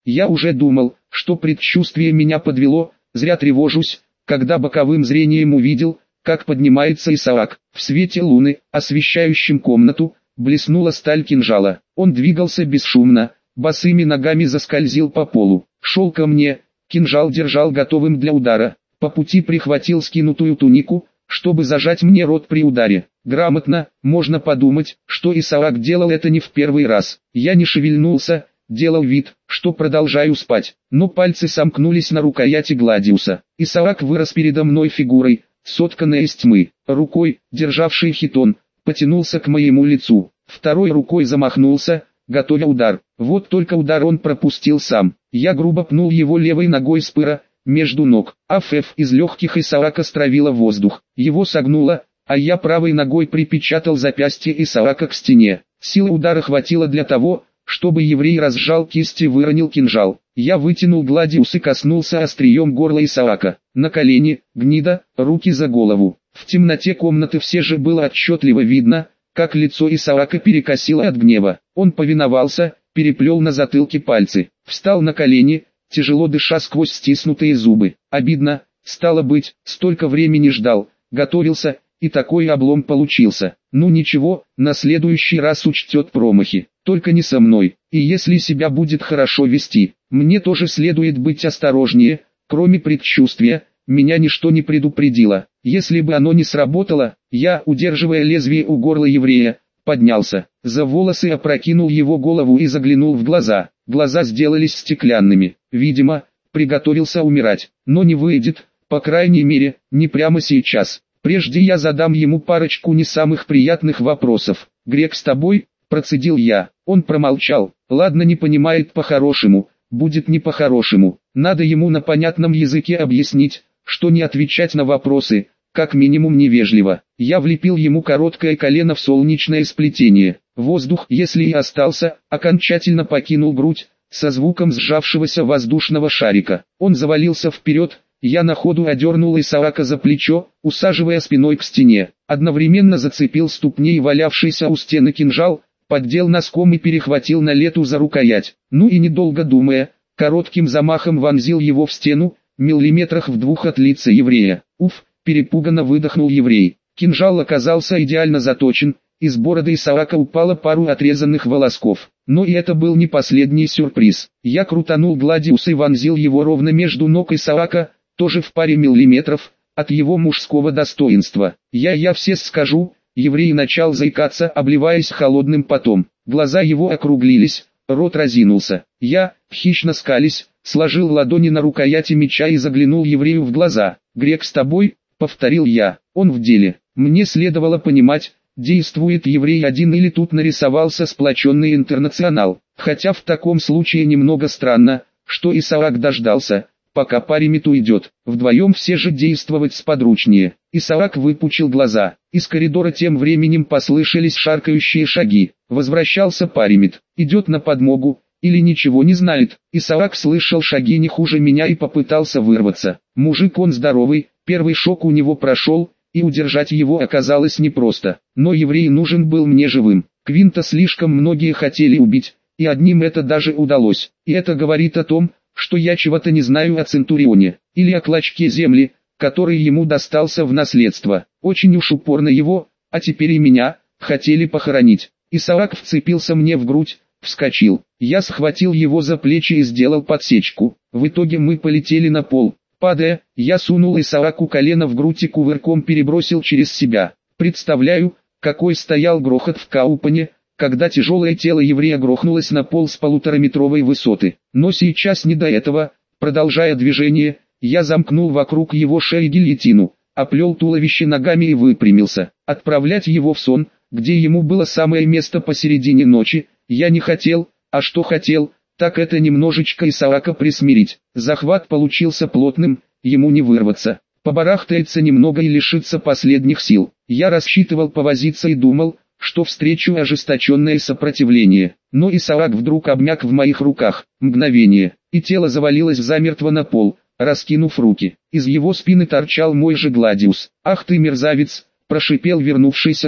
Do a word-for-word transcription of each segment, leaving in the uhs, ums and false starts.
Я уже думал, что предчувствие меня подвело, зря тревожусь, когда боковым зрением увидел, как поднимается Исаак. В свете луны, освещающем комнату, блеснула сталь кинжала. Он двигался бесшумно, босыми ногами заскользил по полу. Шел ко мне, кинжал держал готовым для удара. По пути прихватил скинутую тунику, чтобы зажать мне рот при ударе. Грамотно, можно подумать, что Исаак делал это не в первый раз. Я не шевельнулся, делал вид, что продолжаю спать, но пальцы сомкнулись на рукояти Гладиуса. Исаак вырос передо мной фигурой, сотканной из тьмы. Рукой, державшей хитон, потянулся к моему лицу. Второй рукой замахнулся, готовя удар. Вот только удар он пропустил сам. Я грубо пнул его левой ногой с пыра, между ног. Афеф из легких Исаака стравила воздух. Его согнуло, а я правой ногой припечатал запястье Исаака к стене. Силы удара хватило для того, чтобы еврей разжал кисть и выронил кинжал. Я вытянул Гладиус и коснулся острием горла Исаака. На колени, гнида, руки за голову. В темноте комнаты все же было отчетливо видно, как лицо Исаака перекосило от гнева. Он повиновался, переплел на затылке пальцы, встал на колени, тяжело дыша сквозь стиснутые зубы. Обидно, стало быть, столько времени ждал, готовился, и такой облом получился. Ну ничего, на следующий раз учтет промахи, только не со мной. И если себя будет хорошо вести, мне тоже следует быть осторожнее. Кроме предчувствия, меня ничто не предупредило. Если бы оно не сработало, я, удерживая лезвие у горла еврея, поднялся, за волосы опрокинул его голову и заглянул в глаза. Глаза сделались стеклянными. Видимо, приготовился умирать, но не выйдет, по крайней мере, не прямо сейчас. Прежде я задам ему парочку не самых приятных вопросов. «Грек с тобой?» – процедил я. Он промолчал. Ладно, не понимает по-хорошему, будет не по-хорошему. Надо ему на понятном языке объяснить, что не отвечать на вопросы, как минимум невежливо. Я влепил ему короткое колено в солнечное сплетение. Воздух, если и остался, окончательно покинул грудь, со звуком сжавшегося воздушного шарика. Он завалился вперед, я на ходу одернул Исаака за плечо, усаживая спиной к стене. Одновременно зацепил ступней валявшийся у стены кинжал, поддел носком и перехватил на лету за рукоять. Ну и недолго думая, коротким замахом вонзил его в стену, миллиметрах в двух от лица еврея. Уф, перепуганно выдохнул еврей. Кинжал оказался идеально заточен, из бороды Исаака упало пару отрезанных волосков. Но и это был не последний сюрприз. Я крутанул Гладиус и вонзил его ровно между ног Исаака, тоже в паре миллиметров от его мужского достоинства. Я я все скажу. Еврей начал заикаться, обливаясь холодным потом. Глаза его округлились, рот разинулся. Я, хищно скались, сложил ладони на рукояти меча и заглянул еврею в глаза. «Грек с тобой?» — повторил я. «Он в деле». Мне следовало понимать, действует еврей один или тут нарисовался сплоченный интернационал. Хотя в таком случае немного странно, что Исаак дождался, пока паримит уйдет. Вдвоем все же действовать сподручнее. Исаак выпучил глаза. Из коридора тем временем послышались шаркающие шаги. Возвращался паримит. Идет на подмогу. Или ничего не знает. Исаак слышал шаги не хуже меня и попытался вырваться. Мужик он здоровый, первый шок у него прошел, и удержать его оказалось непросто. Но еврей нужен был мне живым. Квинта слишком многие хотели убить, и одним это даже удалось. И это говорит о том, что я чего-то не знаю о Центурионе, или о клочке земли, который ему достался в наследство. Очень уж упорно его, а теперь и меня, хотели похоронить. Исаак вцепился мне в грудь, вскочил. Я схватил его за плечи и сделал подсечку. В итоге мы полетели на пол. Падая, я сунул Исааку колено в грудь и кувырком перебросил через себя. Представляю, какой стоял грохот в Каупане, когда тяжелое тело еврея грохнулось на пол с полутораметровой высоты. Но сейчас не до этого. Продолжая движение, я замкнул вокруг его шеи гильотину, оплел туловище ногами и выпрямился. Отправлять его в сон, где ему было самое место посередине ночи, я не хотел, а что хотел, так это немножечко Исаака присмирить. Захват получился плотным, ему не вырваться. Побарахтается немного и лишится последних сил. Я рассчитывал повозиться и думал, что встречу ожесточенное сопротивление. Но Исаак вдруг обмяк в моих руках. Мгновение, и тело завалилось замертво на пол, раскинув руки. Из его спины торчал мой же Гладиус. «Ах ты мерзавец!» – прошипел вернувшийся грек.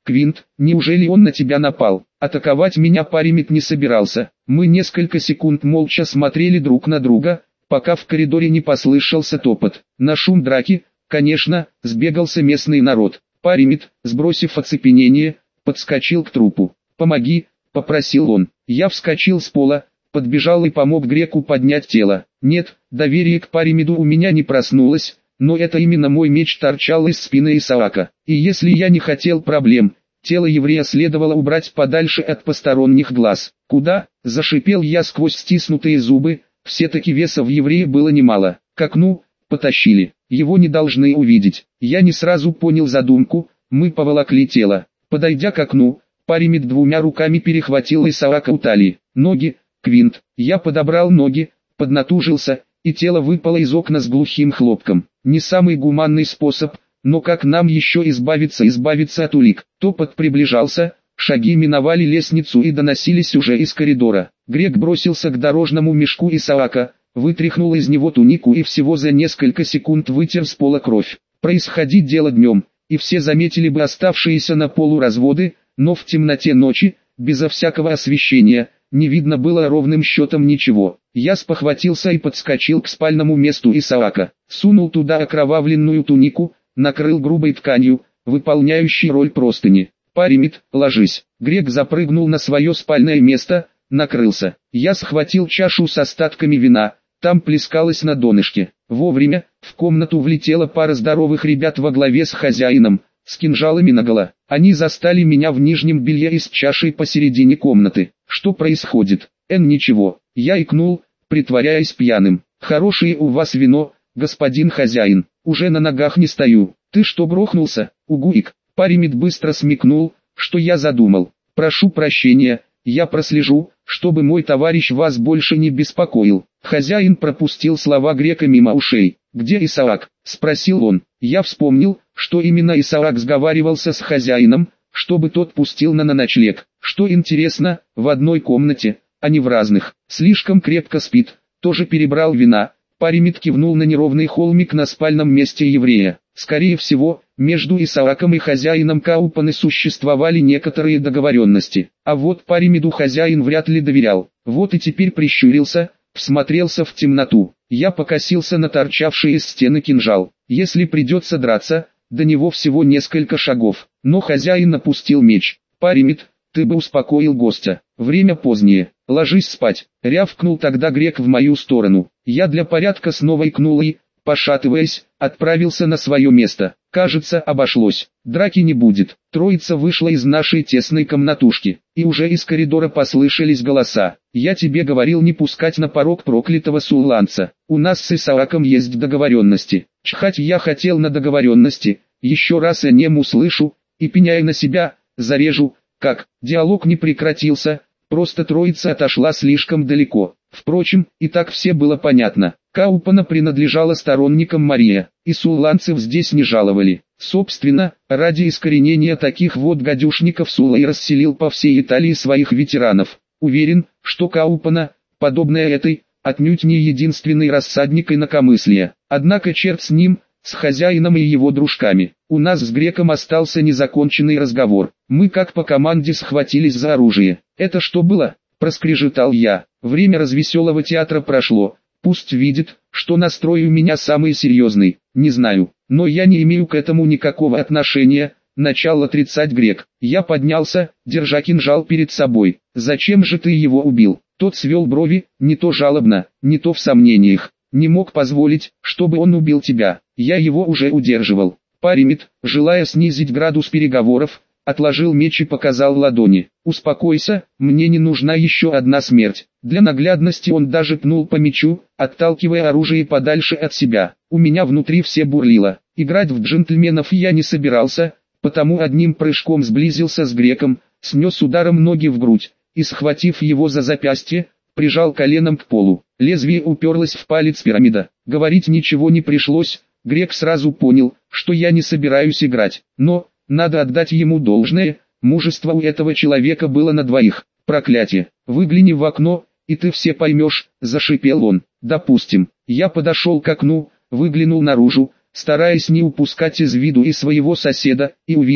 Квинт, неужели он на тебя напал? Атаковать меня Паримит не собирался. Мы несколько секунд молча смотрели друг на друга, пока в коридоре не послышался топот. На шум драки, конечно, сбегался местный народ. Паримит, сбросив оцепенение, подскочил к трупу. «Помоги», — попросил он. Я вскочил с пола, подбежал и помог греку поднять тело. Нет, доверие к Паримиду у меня не проснулось, но это именно мой меч торчал из спины Исаака. И если я не хотел проблем, тело еврея следовало убрать подальше от посторонних глаз. «Куда?» – зашипел я сквозь стиснутые зубы, все-таки веса в еврее было немало. К окну потащили, его не должны увидеть. Я не сразу понял задумку, мы поволокли тело. Подойдя к окну, Паримит двумя руками перехватил Исаака у талии. «Ноги, Квинт!» Я подобрал ноги, поднатужился, и тело выпало из окна с глухим хлопком. Не самый гуманный способ, но как нам еще избавиться избавиться от улик? Топот приближался, шаги миновали лестницу и доносились уже из коридора. Грек бросился к дорожному мешку Исаака, вытряхнул из него тунику и всего за несколько секунд вытер с пола кровь. Происходить дело днем, и все заметили бы оставшиеся на полу разводы, но в темноте ночи, безо всякого освещения, не видно было ровным счетом ничего. Я спохватился и подскочил к спальному месту Исаака, сунул туда окровавленную тунику, накрыл грубой тканью, выполняющей роль простыни. «Паримит, ложись». Грек запрыгнул на свое спальное место, накрылся. Я схватил чашу с остатками вина, там плескалось на донышке. Вовремя в комнату влетела пара здоровых ребят во главе с хозяином, с кинжалами наголо. Они застали меня в нижнем белье и с чашей посередине комнаты. «Что происходит?» «Эн, ничего». Я икнул, притворяясь пьяным. «Хорошее у вас вино, господин хозяин. Уже на ногах не стою». «Ты что, грохнулся?» «Угуик». Паримит быстро смекнул, что я задумал. «Прошу прощения, я прослежу, чтобы мой товарищ вас больше не беспокоил». Хозяин пропустил слова грека мимо ушей. «Где Исаак?» – спросил он. Я вспомнил, что именно Исаак сговаривался с хозяином, чтобы тот пустил на, на ночлег. Что интересно, в одной комнате, а не в разных. Слишком крепко спит, тоже перебрал вина. Паримит кивнул на неровный холмик на спальном месте еврея. Скорее всего, между Исааком и хозяином Каупаны существовали некоторые договоренности. А вот Паримиду хозяин вряд ли доверял. Вот и теперь прищурился, всмотрелся в темноту. Я покосился на торчавший из стены кинжал. Если придется драться, до него всего несколько шагов. Но хозяин опустил меч. «Паримит, ты бы успокоил гостя. Время позднее. Ложись спать», — рявкнул тогда грек в мою сторону. Я для порядка снова икнул и, пошатываясь, отправился на свое место. Кажется, обошлось. Драки не будет. Троица вышла из нашей тесной комнатушки, и уже из коридора послышались голоса. «Я тебе говорил не пускать на порог проклятого сулланца. У нас с Исааком есть договоренности». Чхать я хотел на договоренности, еще раз я нем услышу, и пеняя на себя, зарежу. Как? Диалог не прекратился, просто троица отошла слишком далеко. Впрочем, и так все было понятно. Каупана принадлежала сторонникам Мария, и сулланцев здесь не жаловали. Собственно, ради искоренения таких вот гадюшников Сула и расселил по всей Италии своих ветеранов. Уверен, что Каупана, подобная этой, отнюдь не единственный рассадник инакомыслия. Однако черт с ним, с хозяином и его дружками. У нас с греком остался незаконченный разговор. Мы как по команде схватились за оружие. «Это что было?» – проскрежетал я. «Время развеселого театра прошло. Пусть видит, что настрой у меня самый серьезный. Не знаю, но я не имею к этому никакого отношения», – начал отрицать грек. Я поднялся, держа кинжал перед собой. «Зачем же ты его убил?» Тот свел брови, не то жалобно, не то в сомнениях. «Не мог позволить, чтобы он убил тебя. Я его уже удерживал». Паримит, желая снизить градус переговоров, отложил меч и показал ладони. «Успокойся, мне не нужна еще одна смерть». Для наглядности он даже пнул по мечу, отталкивая оружие подальше от себя. У меня внутри все бурлило. Играть в джентльменов я не собирался, потому одним прыжком сблизился с греком, снес ударом ноги в грудь, и, схватив его за запястье, прижал коленом к полу. Лезвие уперлось в палец пирамида. Говорить ничего не пришлось, грек сразу понял, что я не собираюсь играть. Но, надо отдать ему должное, мужество у этого человека было на двоих. «Проклятие! Выгляни в окно, и ты все поймешь», – зашипел он. «Допустим». Я подошел к окну, выглянул наружу, стараясь не упускать из виду и своего соседа, и увидел,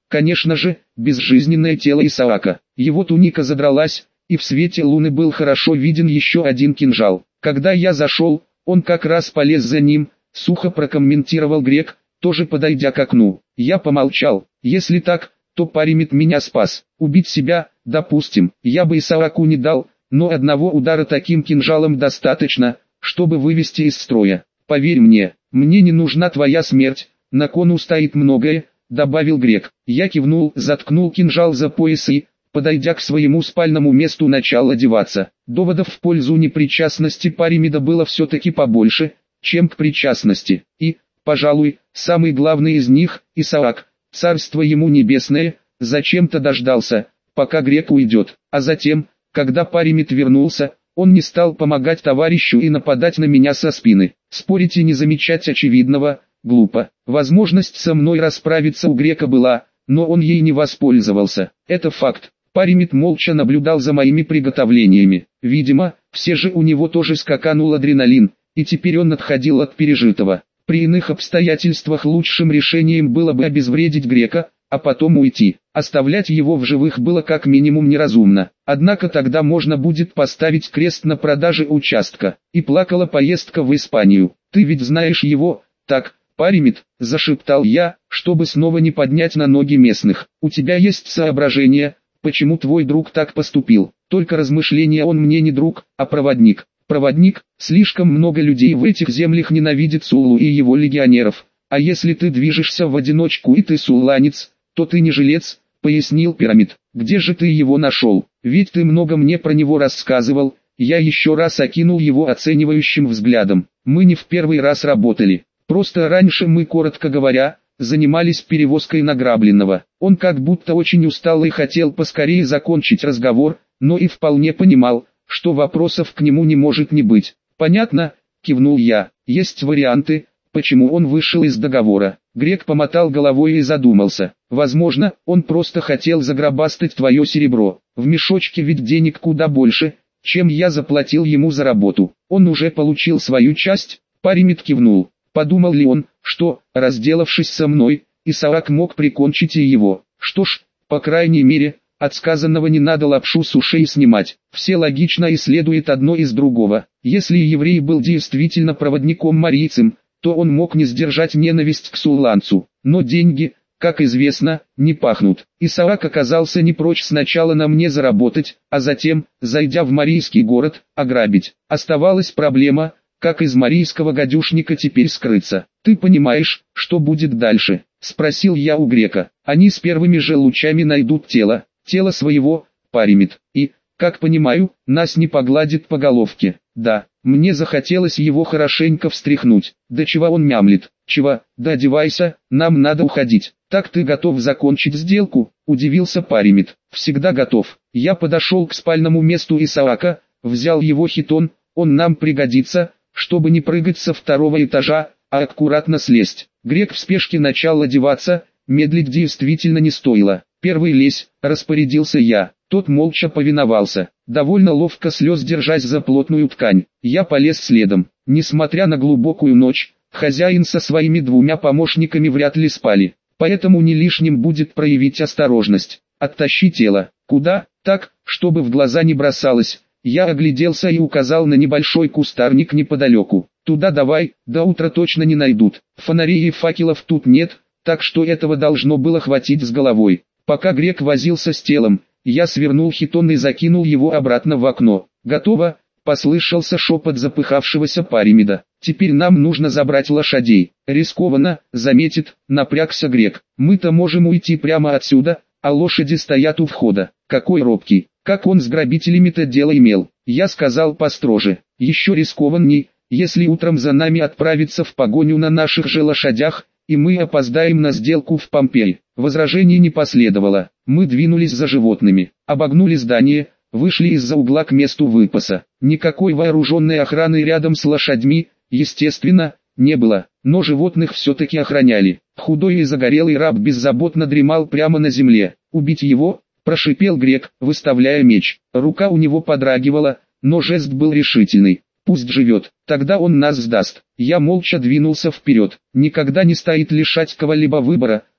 конечно же, безжизненное тело Исаака. Его туника задралась, и в свете луны был хорошо виден еще один кинжал. Когда я зашел, он как раз полез за ним, сухо прокомментировал грек, тоже подойдя к окну. Я помолчал. Если так, то Паримит меня спас. Убить себя, допустим, я бы Исааку не дал, но одного удара таким кинжалом достаточно, чтобы вывести из строя. Поверь мне, мне не нужна твоя смерть, на кону стоит многое, добавил грек. Я кивнул, заткнул кинжал за пояс и, подойдя к своему спальному месту, начал одеваться. Доводов в пользу непричастности Паримида было все-таки побольше, чем к причастности. И, пожалуй, самый главный из них, Исаак, царство ему небесное, зачем-то дождался, пока грек уйдет. А затем, когда Паримид вернулся, он не стал помогать товарищу и нападать на меня со спины. Спорить и не замечать очевидного, глупо. Возможность со мной расправиться у грека была, но он ей не воспользовался. Это факт. Паримид молча наблюдал за моими приготовлениями. Видимо, все же у него тоже скаканул адреналин, и теперь он отходил от пережитого. При иных обстоятельствах лучшим решением было бы обезвредить грека, а потом уйти. Оставлять его в живых было как минимум неразумно. Однако тогда можно будет поставить крест на продаже участка. И плакала поездка в Испанию. Ты ведь знаешь его, так, Паримид, зашептал я, чтобы снова не поднять на ноги местных. У тебя есть соображения, почему твой друг так поступил? Только размышления, он мне не друг, а проводник. Проводник, слишком много людей в этих землях ненавидит Суллу и его легионеров. А если ты движешься в одиночку и ты сулланец, то ты не жилец, пояснил Пирамид. Где же ты его нашел? Ведь ты много мне про него рассказывал. Я еще раз окинул его оценивающим взглядом. Мы не в первый раз работали. Просто раньше мы, коротко говоря, занимались перевозкой награбленного. Он как будто очень устал и хотел поскорее закончить разговор, но и вполне понимал, что вопросов к нему не может не быть. «Понятно», — кивнул я, — «есть варианты, почему он вышел из договора». Грек помотал головой и задумался. «Возможно, он просто хотел заграбастать твое серебро. В мешочке ведь денег куда больше, чем я заплатил ему за работу. Он уже получил свою часть». Паримид кивнул. Подумал ли он, что, разделавшись со мной, Исаак мог прикончить и его? Что ж, по крайней мере, от сказанного не надо лапшу с ушей снимать. Все логично и следует одно из другого. Если еврей был действительно проводником-марийцем, то он мог не сдержать ненависть к сулланцу. Но деньги, как известно, не пахнут. Исаак оказался не прочь сначала на мне заработать, а затем, зайдя в марийский город, ограбить. Оставалась проблема, как из марийского гадюшника теперь скрыться. «Ты понимаешь, что будет дальше?» — спросил я у грека. «Они с первыми же лучами найдут тело, тело своего, Паримид, и, как понимаю, нас не погладит по головке». Да, мне захотелось его хорошенько встряхнуть. Да чего он мямлит? Чего? Да одевайся, нам надо уходить. Так ты готов закончить сделку? Удивился Паримид. Всегда готов. Я подошел к спальному месту Исаака, взял его хитон, он нам пригодится, чтобы не прыгать со второго этажа, а аккуратно слезть. Грек в спешке начал одеваться, медлить действительно не стоило. «Первый лезь», — распорядился я. Тот молча повиновался, довольно ловко слез держась за плотную ткань. Я полез следом. Несмотря на глубокую ночь, хозяин со своими двумя помощниками вряд ли спали. Поэтому не лишним будет проявить осторожность. Оттащи тело. Куда? Так, чтобы в глаза не бросалось. Я огляделся и указал на небольшой кустарник неподалеку. Туда давай, до утра точно не найдут. Фонарей и факелов тут нет, так что этого должно было хватить с головой. Пока грек возился с телом, я свернул хитон и закинул его обратно в окно. «Готово», — послышался шепот запыхавшегося Паримида. «Теперь нам нужно забрать лошадей». «Рискованно», — заметит, напрягся грек. «Мы-то можем уйти прямо отсюда, а лошади стоят у входа». «Какой робкий, как он с грабителями-то дело имел». Я сказал построже. «Еще рискованней, если утром за нами отправиться в погоню на наших же лошадях, и мы опоздаем на сделку в Помпеи». Возражений не последовало. Мы двинулись за животными, обогнули здание, вышли из-за угла к месту выпаса. Никакой вооруженной охраны рядом с лошадьми, естественно, не было, но животных все-таки охраняли. Худой и загорелый раб беззаботно дремал прямо на земле. «Убить его?» – прошипел грек, выставляя меч. Рука у него подрагивала, но жест был решительный. «Пусть живет, тогда он нас сдаст». Я молча двинулся вперед. Никогда не стоит лишать кого-либо выбора,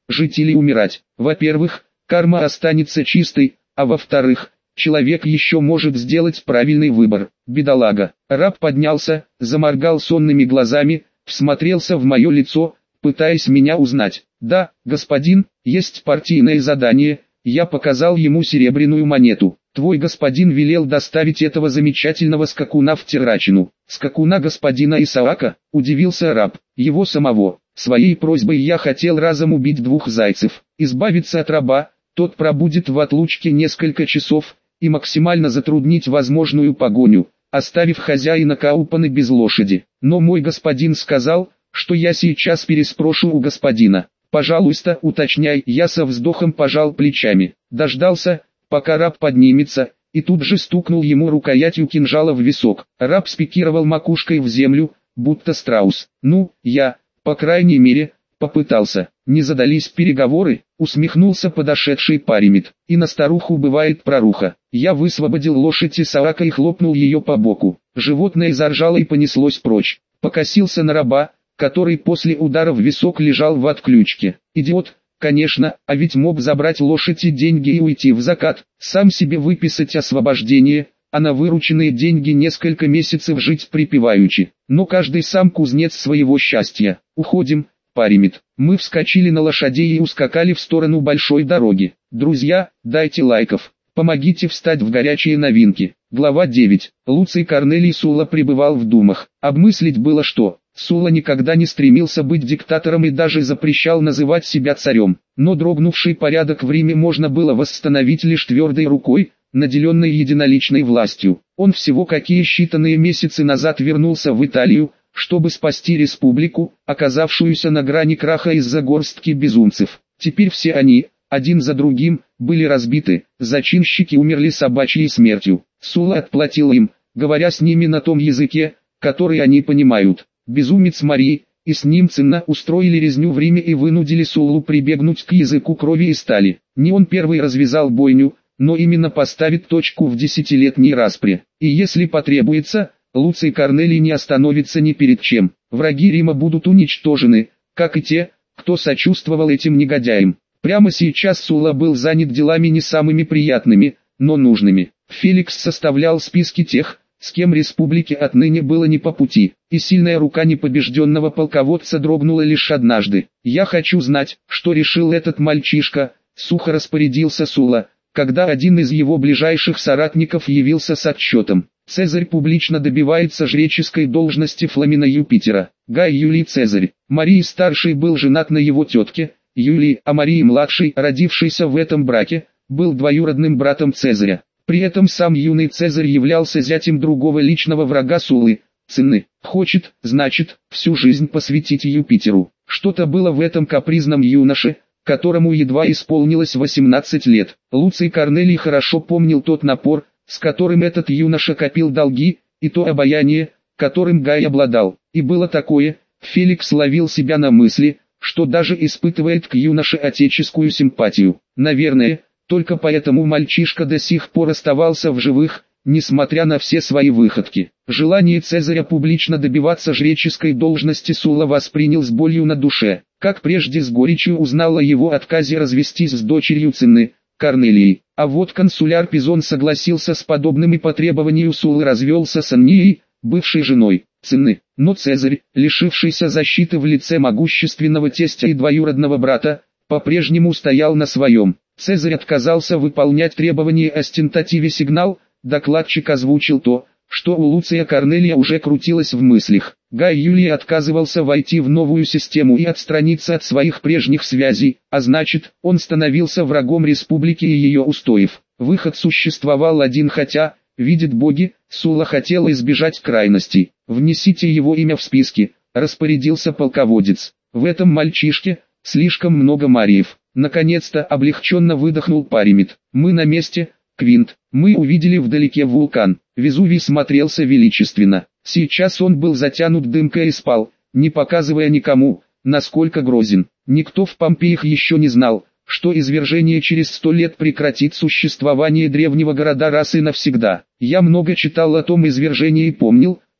жить или умирать. Во-первых, карма останется чистой, а во-вторых, человек еще может сделать правильный выбор. Бедолага. Раб поднялся, заморгал сонными глазами, всмотрелся в мое лицо, пытаясь меня узнать. «Да, господин, есть партийное задание». Я показал ему серебряную монету. «Твой господин велел доставить этого замечательного скакуна в Террачину». «Скакуна господина Исаака?» – удивился раб. «Его самого. Своей просьбой я хотел разом убить двух зайцев. Избавиться от раба, тот пробудет в отлучке несколько часов, и максимально затруднить возможную погоню, оставив хозяина Каупаны без лошади. Но мой господин сказал, что я сейчас переспрошу у господина. Пожалуйста, уточняй». Я со вздохом пожал плечами. Дождался, пока раб поднимется, и тут же стукнул ему рукоятью кинжала в висок. Раб спикировал макушкой в землю, будто страус. «Ну, я, по крайней мере, попытался». «Не задались переговоры?» — усмехнулся подошедший Паримит. «И на старуху бывает проруха». Я высвободил лошадь Исаака и хлопнул ее по боку. Животное заржало и понеслось прочь. Покосился на раба, который после удара в висок лежал в отключке. Идиот, конечно, а ведь мог забрать лошадь и деньги и уйти в закат, сам себе выписать освобождение, а на вырученные деньги несколько месяцев жить припеваючи. Но каждый сам кузнец своего счастья. «Уходим, Паримит». Мы вскочили на лошадей и ускакали в сторону большой дороги. Друзья, дайте лайков, помогите встать в горячие новинки. Глава девять. Луций Корнелий Сула пребывал в думах. Обмыслить было что. Сула никогда не стремился быть диктатором и даже запрещал называть себя царем. Но дрогнувший порядок в Риме можно было восстановить лишь твердой рукой, наделенной единоличной властью. Он всего какие считанные месяцы назад вернулся в Италию, чтобы спасти республику, оказавшуюся на грани краха из-за горстки безумцев. Теперь все они, один за другим, были разбиты, зачинщики умерли собачьей смертью. Сула отплатил им, говоря с ними на том языке, который они понимают. Безумец Марии и с ним Цинна устроили резню в Риме и вынудили Суллу прибегнуть к языку крови и стали. Не он первый развязал бойню, но именно поставит точку в десятилетней распре. И если потребуется, Луций Корнелий не остановится ни перед чем. Враги Рима будут уничтожены, как и те, кто сочувствовал этим негодяям. Прямо сейчас Сула был занят делами не самыми приятными, но нужными. Феликс составлял списки тех, с кем республике отныне было не по пути, и сильная рука непобежденного полководца дрогнула лишь однажды. «Я хочу знать, что решил этот мальчишка», — сухо распорядился Сула, когда один из его ближайших соратников явился с отчетом. «Цезарь публично добивается жреческой должности Фламина Юпитера. Гай Юлий Цезарь. Марии-старший был женат на его тетке, Юлии, а Марии-младший, родившийся в этом браке, был двоюродным братом Цезаря. При этом сам юный Цезарь являлся зятем другого личного врага Суллы, Цинны. Хочет, значит, всю жизнь посвятить Юпитеру». Что-то было в этом капризном юноше, которому едва исполнилось восемнадцать лет. Луций Корнелий хорошо помнил тот напор, с которым этот юноша копил долги, и то обаяние, которым Гай обладал. И было такое, Феликс ловил себя на мысли, что даже испытывает к юноше отеческую симпатию. Наверное, только поэтому мальчишка до сих пор оставался в живых, несмотря на все свои выходки. Желание Цезаря публично добиваться жреческой должности Сула воспринял с болью на душе. Как прежде с горечью узнал о его отказе развестись с дочерью Цинны, Корнелией. А вот консуляр Пизон согласился с подобным и по требованию Суллы развелся с Аннией, бывшей женой Цинны. Но Цезарь, лишившийся защиты в лице могущественного тестя и двоюродного брата, по-прежнему стоял на своем. Цезарь отказался выполнять требования остентативе сигнал, докладчик озвучил то, что у Луция Корнелия уже крутилось в мыслях. Гай Юлий отказывался войти в новую систему и отстраниться от своих прежних связей, а значит, он становился врагом республики и ее устоев. Выход существовал один, хотя, видят боги, Сула хотела избежать крайностей. «Внесите его имя в списки», — распорядился полководец. «В этом мальчишке слишком много Мариев». Наконец-то облегченно выдохнул Паримит. «Мы на месте, Квинт». Мы увидели вдалеке вулкан. Везувий смотрелся величественно. Сейчас он был затянут дымкой и спал, не показывая никому, насколько грозен. Никто в Помпеях еще не знал, что извержение через сто лет прекратит существование древнего города раз и навсегда. Я много читал о том извержении и помнил,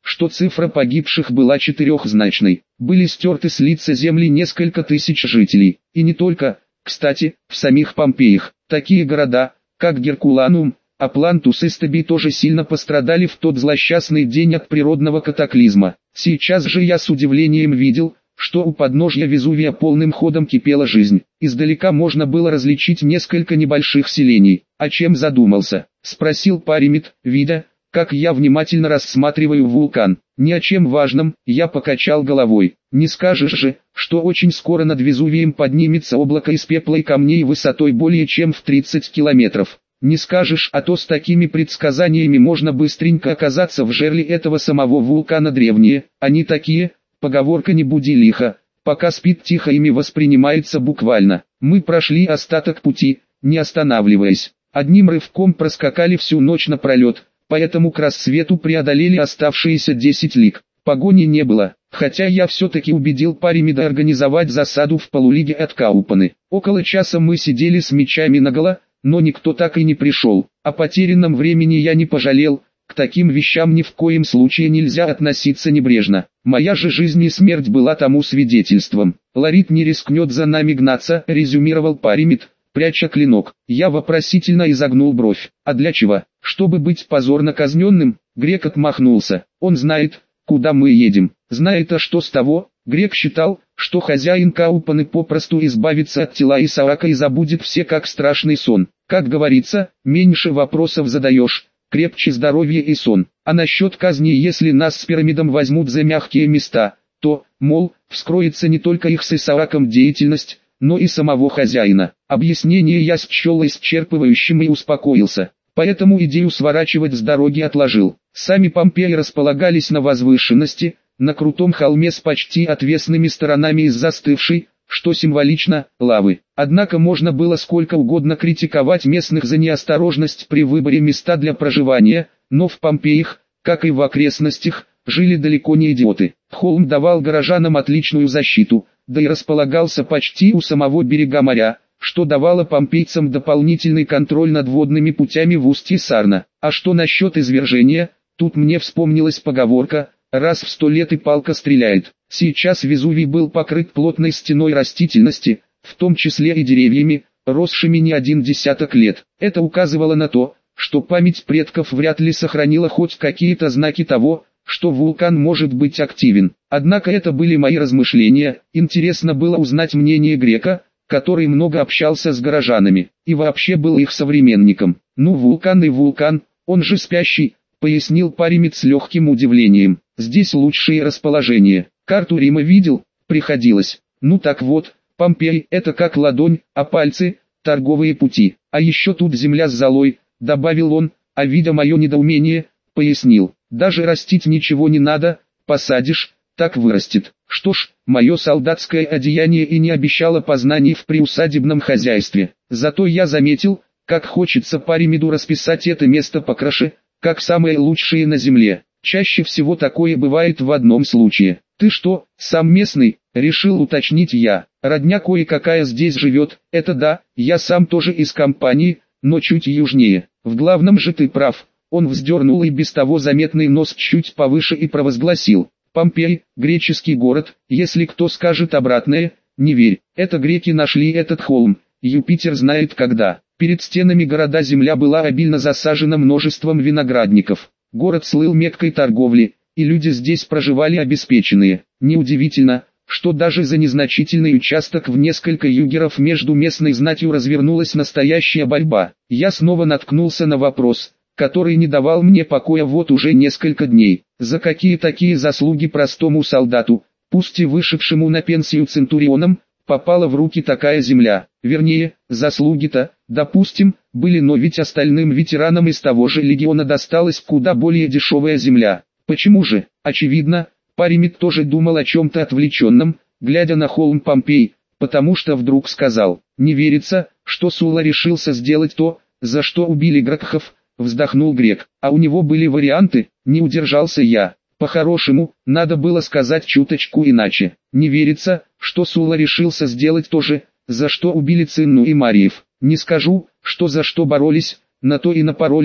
что цифра погибших была четырехзначной. Были стерты с лица земли несколько тысяч жителей. И не только, кстати, в самих Помпеях. Такие города, как Геркуланум, Аплантус и Стаби тоже сильно пострадали в тот злосчастный день от природного катаклизма. Сейчас же я с удивлением видел, что у подножья Везувия полным ходом кипела жизнь. Издалека можно было различить несколько небольших селений. «О чем задумался?» — спросил Паримед, видя, как я внимательно рассматриваю вулкан. «Ни о чем важном», — я покачал головой. «Не скажешь же, что очень скоро над Везувием поднимется облако из пепла и камней высотой более чем в тридцать километров. Не скажешь, а то с такими предсказаниями можно быстренько оказаться в жерле этого самого вулкана. Древние, они такие, поговорка «не буди лихо, пока спит тихо» ими воспринимается буквально. Мы прошли остаток пути, не останавливаясь. Одним рывком проскакали всю ночь напролет, поэтому к рассвету преодолели оставшиеся десять лиг. Погони не было, хотя я все-таки убедил Паримеда организовать засаду в полулиге от Каупаны. Около часа мы сидели с мечами наголо, но никто так и не пришел. О потерянном времени я не пожалел, к таким вещам ни в коем случае нельзя относиться небрежно. Моя же жизнь и смерть была тому свидетельством. «Ларит не рискнет за нами гнаться», — резюмировал Паримед, пряча клинок. Я вопросительно изогнул бровь. «А для чего? Чтобы быть позорно казненным?» Грек отмахнулся. «Он знает, куда мы едем. Знает, а что с того?» Грек считал, что хозяин Каупаны попросту избавится от тела Исаака и забудет все как страшный сон. Как говорится, меньше вопросов задаешь, крепче здоровье и сон. А насчет казни, если нас с Пирамидом возьмут за мягкие места, то, мол, вскроется не только их с Исааком деятельность, но и самого хозяина. Объяснение я счел исчерпывающим и успокоился. Поэтому идею сворачивать с дороги отложил. Сами Помпеи располагались на возвышенности, на крутом холме с почти отвесными сторонами из застывшей, что символично, лавы. Однако можно было сколько угодно критиковать местных за неосторожность при выборе места для проживания, но в Помпеях, как и в окрестностях, жили далеко не идиоты. Холм давал горожанам отличную защиту, да и располагался почти у самого берега моря, что давало помпейцам дополнительный контроль над водными путями в устье Сарна. А что насчет извержения? Тут мне вспомнилась поговорка: раз в сто лет и палка стреляет. Сейчас Везувий был покрыт плотной стеной растительности, в том числе и деревьями, росшими не один десяток лет. Это указывало на то, что память предков вряд ли сохранила хоть какие-то знаки того, что вулкан может быть активен. Однако это были мои размышления. Интересно было узнать мнение Грека, который много общался с горожанами, и вообще был их современником. «Ну, вулкан и вулкан, он же спящий», — пояснил Паримед с легким удивлением. «Здесь лучшее расположение. Карту Рима видел?» «Приходилось. Ну так вот, Помпеи — это как ладонь, а пальцы — торговые пути. А еще тут земля с золой», — добавил он, а видя мое недоумение, пояснил. «Даже растить ничего не надо, посадишь, так вырастет». Что ж, мое солдатское одеяние и не обещало познаний в приусадебном хозяйстве. Зато я заметил, как хочется Паримеду расписать это место покраше, как самое лучшее на земле. Чаще всего такое бывает в одном случае. «Ты что, сам местный?» — решил уточнить я. «Родня кое-какая здесь живет, это да, я сам тоже из компании, но чуть южнее. В главном же ты прав». Он вздернул и без того заметный нос чуть повыше и провозгласил: «Помпей, греческий город, если кто скажет обратное, не верь. Это греки нашли этот холм, Юпитер знает когда». Перед стенами города земля была обильно засажена множеством виноградников. Город слыл меккой торговли, и люди здесь проживали обеспеченные. Неудивительно, что даже за незначительный участок в несколько югеров между местной знатью развернулась настоящая борьба. Я снова наткнулся на вопрос, который не давал мне покоя вот уже несколько дней. За какие такие заслуги простому солдату, пусть и вышедшему на пенсию центурионом, попала в руки такая земля? Вернее, заслуги-то, допустим, были, но ведь остальным ветеранам из того же легиона досталась куда более дешевая земля. Почему же? Очевидно, Паримед тоже думал о чем-то отвлеченном, глядя на холм Помпей, потому что вдруг сказал: «Не верится, что Сула решился сделать то, за что убили Гракхов». Вздохнул Грек. «А у него были варианты?» Не удержался я. По-хорошему, надо было сказать чуточку иначе. «Не верится, что Сула решился сделать то же, за что убили Цинну и Мариев. Не скажу, что за что боролись, на то и напоролись,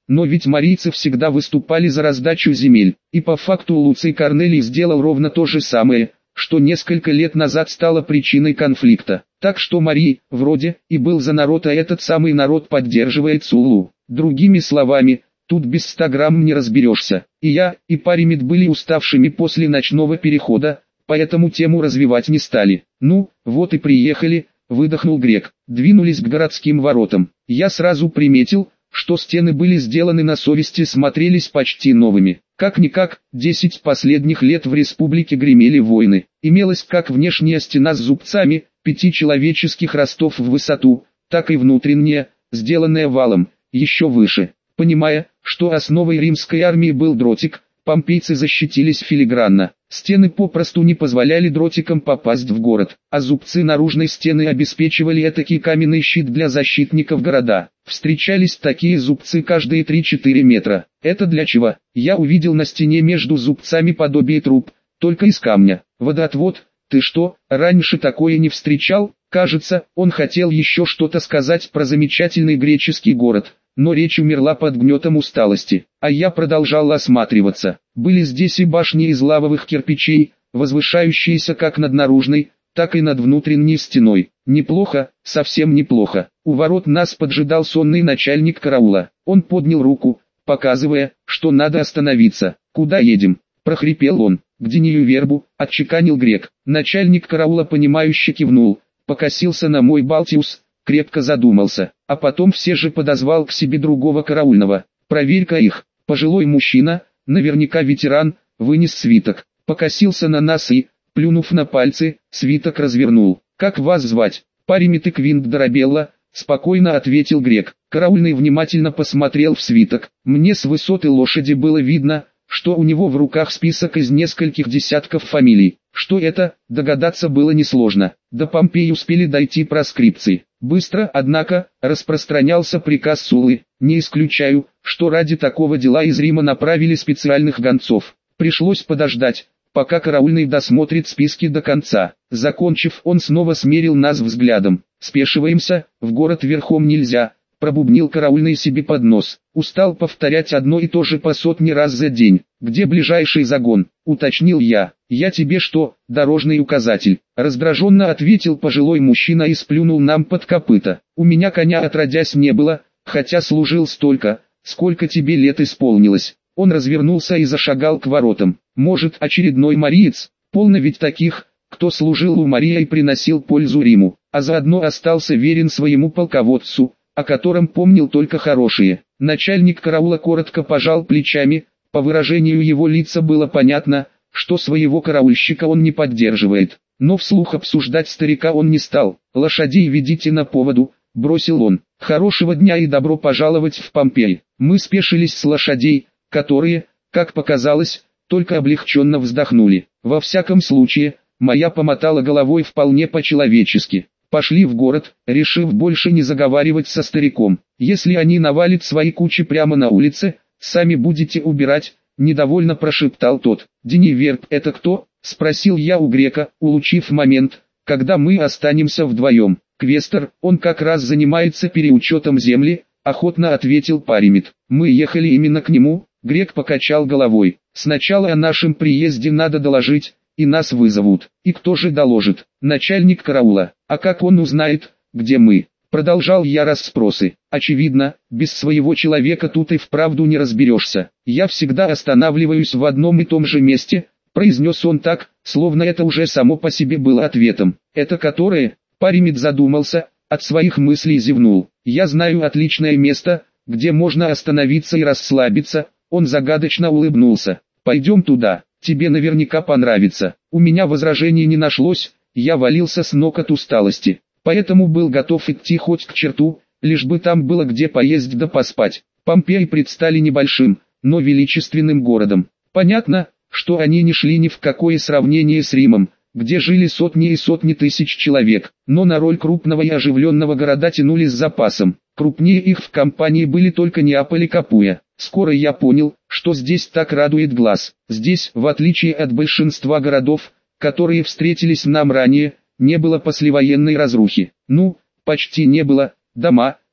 но ведь марийцы всегда выступали за раздачу земель, и по факту Луций Корнелий сделал ровно то же самое, что несколько лет назад стало причиной конфликта. Так что Марий, вроде, и был за народ, а этот самый народ поддерживает Суллу. Другими словами, тут без ста грамм не разберешься. И я, и Паримед были уставшими после ночного перехода, поэтому тему развивать не стали. Ну, вот и приехали, выдохнул Грек. Двинулись к городским воротам. Я сразу приметил, что стены были сделаны на совести, смотрелись почти новыми. Как-никак, десять последних лет в республике гремели войны. Имелась как внешняя стена с зубцами, пяти человеческих ростов в высоту, так и внутренняя, сделанная валом, еще выше. Понимая, что основой римской армии был дротик, помпейцы защитились филигранно. Стены попросту не позволяли дротикам попасть в город, а зубцы наружной стены обеспечивали этакий каменный щит для защитников города. Встречались такие зубцы каждые три-четыре метра. Это для чего? Я увидел на стене между зубцами подобие труб, только из камня. Водоотвод, ты что, раньше такое не встречал? Кажется, он хотел еще что-то сказать про замечательный греческий город, но речь умерла под гнетом усталости, а я продолжал осматриваться. Были здесь и башни из лавовых кирпичей, возвышающиеся как над наружной, так и над внутренней стеной. Неплохо, совсем неплохо. У ворот нас поджидал сонный начальник караула. Он поднял руку, показывая, что надо остановиться. «Куда едем?» – прохрипел он. «К Дению Вербу», – отчеканил Грек. Начальник караула понимающе кивнул, покосился на мой Балтиус, крепко задумался, а потом все же подозвал к себе другого караульного. «Проверь-ка их». Пожилой мужчина, наверняка ветеран, вынес свиток, покосился на нас и, плюнув на пальцы, свиток развернул. «Как вас звать?» «Паримед и Квинт Дарабелла», — спокойно ответил Грек. Караульный внимательно посмотрел в свиток. Мне с высоты лошади было видно, что у него в руках список из нескольких десятков фамилий. Что это, догадаться было несложно. До Помпеи успели дойти проскрипции. Быстро, однако, распространялся приказ Суллы. Не исключаю, что ради такого дела из Рима направили специальных гонцов. Пришлось подождать, пока караульный досмотрит списки до конца. Закончив, он снова смерил нас взглядом. «Спешиваемся, в город верхом нельзя», — пробубнил караульный себе под нос. «Устал повторять одно и то же по сотни раз за день. Где ближайший загон?» — уточнил я. «Я тебе что, дорожный указатель?» — раздраженно ответил пожилой мужчина и сплюнул нам под копыта. «У меня коня отродясь не было, хотя служил столько, сколько тебе лет исполнилось». Он развернулся и зашагал к воротам. «Может, очередной мариец? Полно ведь таких, кто служил у Мария и приносил пользу Риму, а заодно остался верен своему полководцу, о котором помнил только хорошие». Начальник караула коротко пожал плечами, по выражению его лица было понятно, что своего караульщика он не поддерживает. Но вслух обсуждать старика он не стал. «Лошадей ведите на поводу», — бросил он. «Хорошего дня и добро пожаловать в Помпеи». Мы спешились с лошадей, которые, как показалось, только облегченно вздохнули. Во всяком случае, моя помотала головой вполне по-человечески. Пошли в город, решив больше не заговаривать со стариком. «Если они навалят свои кучи прямо на улице, сами будете убирать», — недовольно прошептал тот. «Дений Верб — это кто?» — спросил я у Грека, улучив момент, когда мы останемся вдвоем. «Квестер, он как раз занимается переучетом земли», — охотно ответил Паримед. «Мы ехали именно к нему», — Грек покачал головой. «Сначала о нашем приезде надо доложить, и нас вызовут. И кто же доложит? Начальник караула. А как он узнает, где мы?» Продолжал я расспросы. «Очевидно, без своего человека тут и вправду не разберешься. Я всегда останавливаюсь в одном и том же месте», — произнес он так, словно это уже само по себе было ответом. «Это которое?» Паримед задумался, от своих мыслей зевнул. «Я знаю отличное место, где можно остановиться и расслабиться». Он загадочно улыбнулся. «Пойдем туда, тебе наверняка понравится». У меня возражений не нашлось, я валился с ног от усталости, поэтому был готов идти хоть к черту, лишь бы там было где поесть да поспать. Помпеи предстали небольшим, но величественным городом. Понятно, что они не шли ни в какое сравнение с Римом, где жили сотни и сотни тысяч человек, но на роль крупного и оживленного города тянули с запасом. Крупнее их в компании были только Неаполь и Капуя. Скоро я понял, что здесь так радует глаз. Здесь, в отличие от большинства городов, которые встретились нам ранее, не было послевоенной разрухи. Ну, почти не было. Дома,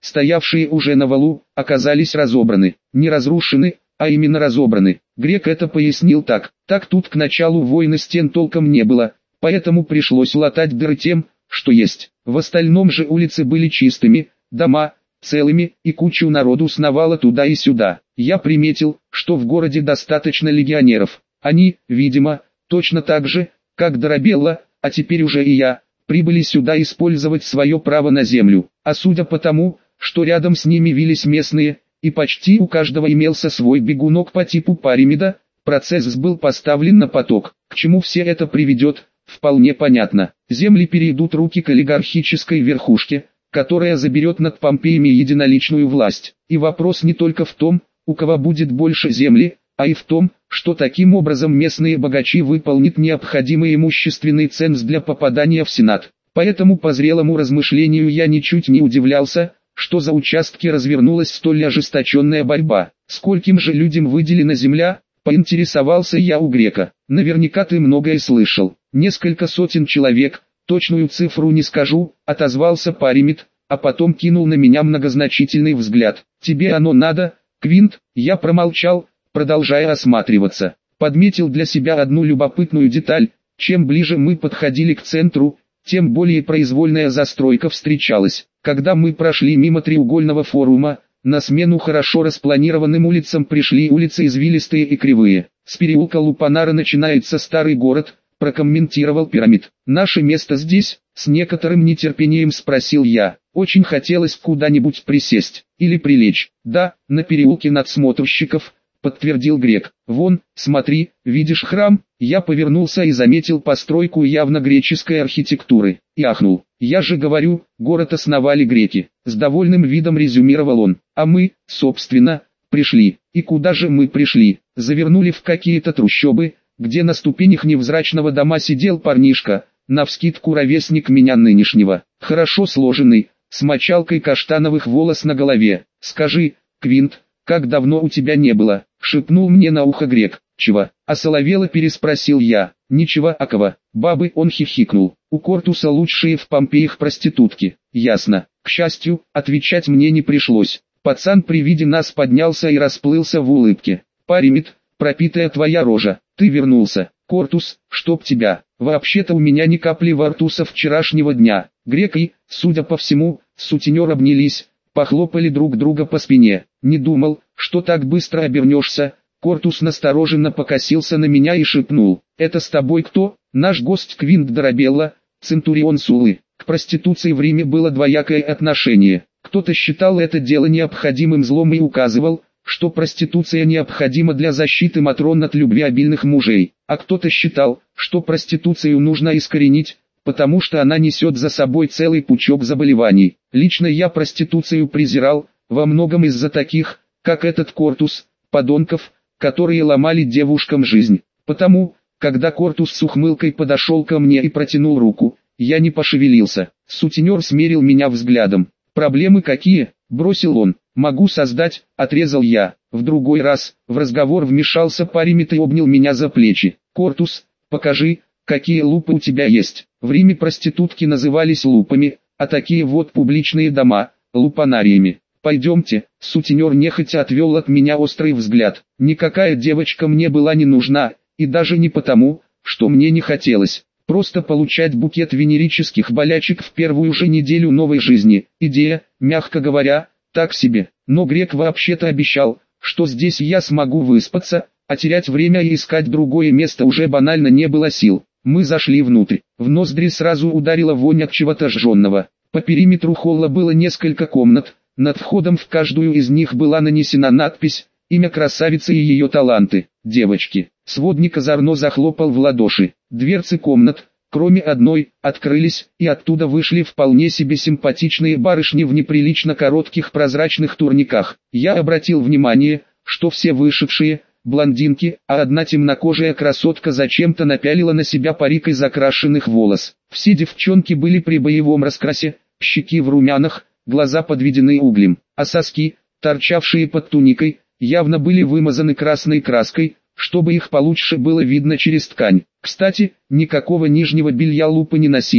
стоявшие уже на валу, оказались разобраны. Не разрушены, а именно разобраны. Грек это пояснил так. Так тут к началу войны стен толком не было, поэтому пришлось латать дыры тем, что есть. В остальном же улицы были чистыми, дома целыми, и кучу народу сновало туда и сюда. Я приметил, что в городе достаточно легионеров. Они, видимо, точно так же, как Дарабелла, а теперь уже и я, прибыли сюда использовать свое право на землю. А судя по тому, что рядом с ними вились местные, и почти у каждого имелся свой бегунок по типу Паримида, процесс был поставлен на поток. К чему все это приведет, вполне понятно. Земли перейдут руки к олигархической верхушке, которая заберет над Помпеями единоличную власть. И вопрос не только в том, у кого будет больше земли, а и в том, что таким образом местные богачи выполнят необходимый имущественный ценз для попадания в Сенат. Поэтому по зрелому размышлению я ничуть не удивлялся, что за участки развернулась столь ожесточенная борьба. Скольким же людям выделена земля, поинтересовался я у Грека. Наверняка ты многое слышал. Несколько сотен человек, точную цифру не скажу, отозвался Паримид, а потом кинул на меня многозначительный взгляд. Тебе оно надо, Квинт? Я промолчал, продолжая осматриваться. Подметил для себя одну любопытную деталь: чем ближе мы подходили к центру, тем более произвольная застройка встречалась. Когда мы прошли мимо треугольного форума, на смену хорошо распланированным улицам пришли улицы извилистые и кривые. С переулка Лупанара начинается старый город, прокомментировал Пирамид. Наше место здесь? С некоторым нетерпением спросил я. Очень хотелось куда-нибудь присесть или прилечь. Да, на переулке надсмотрщиков, подтвердил Грек. Вон, смотри, видишь храм? Я повернулся и заметил постройку явно греческой архитектуры. И ахнул. Я же говорю, город основали греки. С довольным видом резюмировал он. А мы, собственно, пришли. И куда же мы пришли? Завернули в какие-то трущобы, где на ступенях невзрачного дома сидел парнишка, навскидку ровесник меня нынешнего. Хорошо сложенный, с мочалкой каштановых волос на голове. Скажи, Квинт, как давно у тебя не было? Шепнул мне на ухо Грек. Чего? Осоловело переспросил я. Ничего, акова. Бабы, он хихикнул. У Кортуса лучшие в Помпеях проститутки. Ясно. К счастью, отвечать мне не пришлось. Пацан при виде нас поднялся и расплылся в улыбке. Паримид, пропитая твоя рожа, ты вернулся. Кортус, чтоб тебя. Вообще-то у меня ни капли во рту со вчерашнего дня. Грек и, судя по всему, сутенер обнялись, похлопали друг друга по спине. Не думал, что так быстро обернешься. Кортус настороженно покосился на меня и шепнул. Это с тобой кто? Наш гость Квинт Дарабелла, центурион Сулы. К проституции в Риме было двоякое отношение. Кто-то считал это дело необходимым злом и указывал, что проституция необходима для защиты матрон от любвеобильных мужей. А кто-то считал, что проституцию нужно искоренить, потому что она несет за собой целый пучок заболеваний. Лично я проституцию презирал, во многом из-за таких, как этот Кортус, подонков, которые ломали девушкам жизнь. Потому, когда Кортус с ухмылкой подошел ко мне и протянул руку, я не пошевелился. Сутенер смерил меня взглядом. «Проблемы какие?» – бросил он. «Могу создать», – отрезал я. В другой раз, в разговор вмешался Паримид и обнял меня за плечи. «Кортус, покажи, какие лупы у тебя есть». В Риме проститутки назывались лупами, а такие вот публичные дома – лупанариями. «Пойдемте», — сутенер нехотя отвел от меня острый взгляд. Никакая девочка мне была не нужна, и даже не потому, что мне не хотелось. Просто получать букет венерических болячек в первую же неделю новой жизни. Идея, мягко говоря, так себе. Но Грек вообще-то обещал, что здесь я смогу выспаться, а терять время и искать другое место уже банально не было сил. Мы зашли внутрь. В ноздри сразу ударила вонь от чего-то жженного. По периметру холла было несколько комнат. Над входом в каждую из них была нанесена надпись «Имя красавицы и ее таланты, девочки». Сводник озорно захлопал в ладоши. Дверцы комнат, кроме одной, открылись, и оттуда вышли вполне себе симпатичные барышни в неприлично коротких прозрачных турниках. Я обратил внимание, что все вышедшие – блондинки, а одна темнокожая красотка зачем-то напялила на себя парик из закрашенных волос. Все девчонки были при боевом раскрасе, щеки в румянах, глаза подведены углем, а соски, торчавшие под туникой, явно были вымазаны красной краской, чтобы их получше было видно через ткань. Кстати, никакого нижнего белья лупы не носили,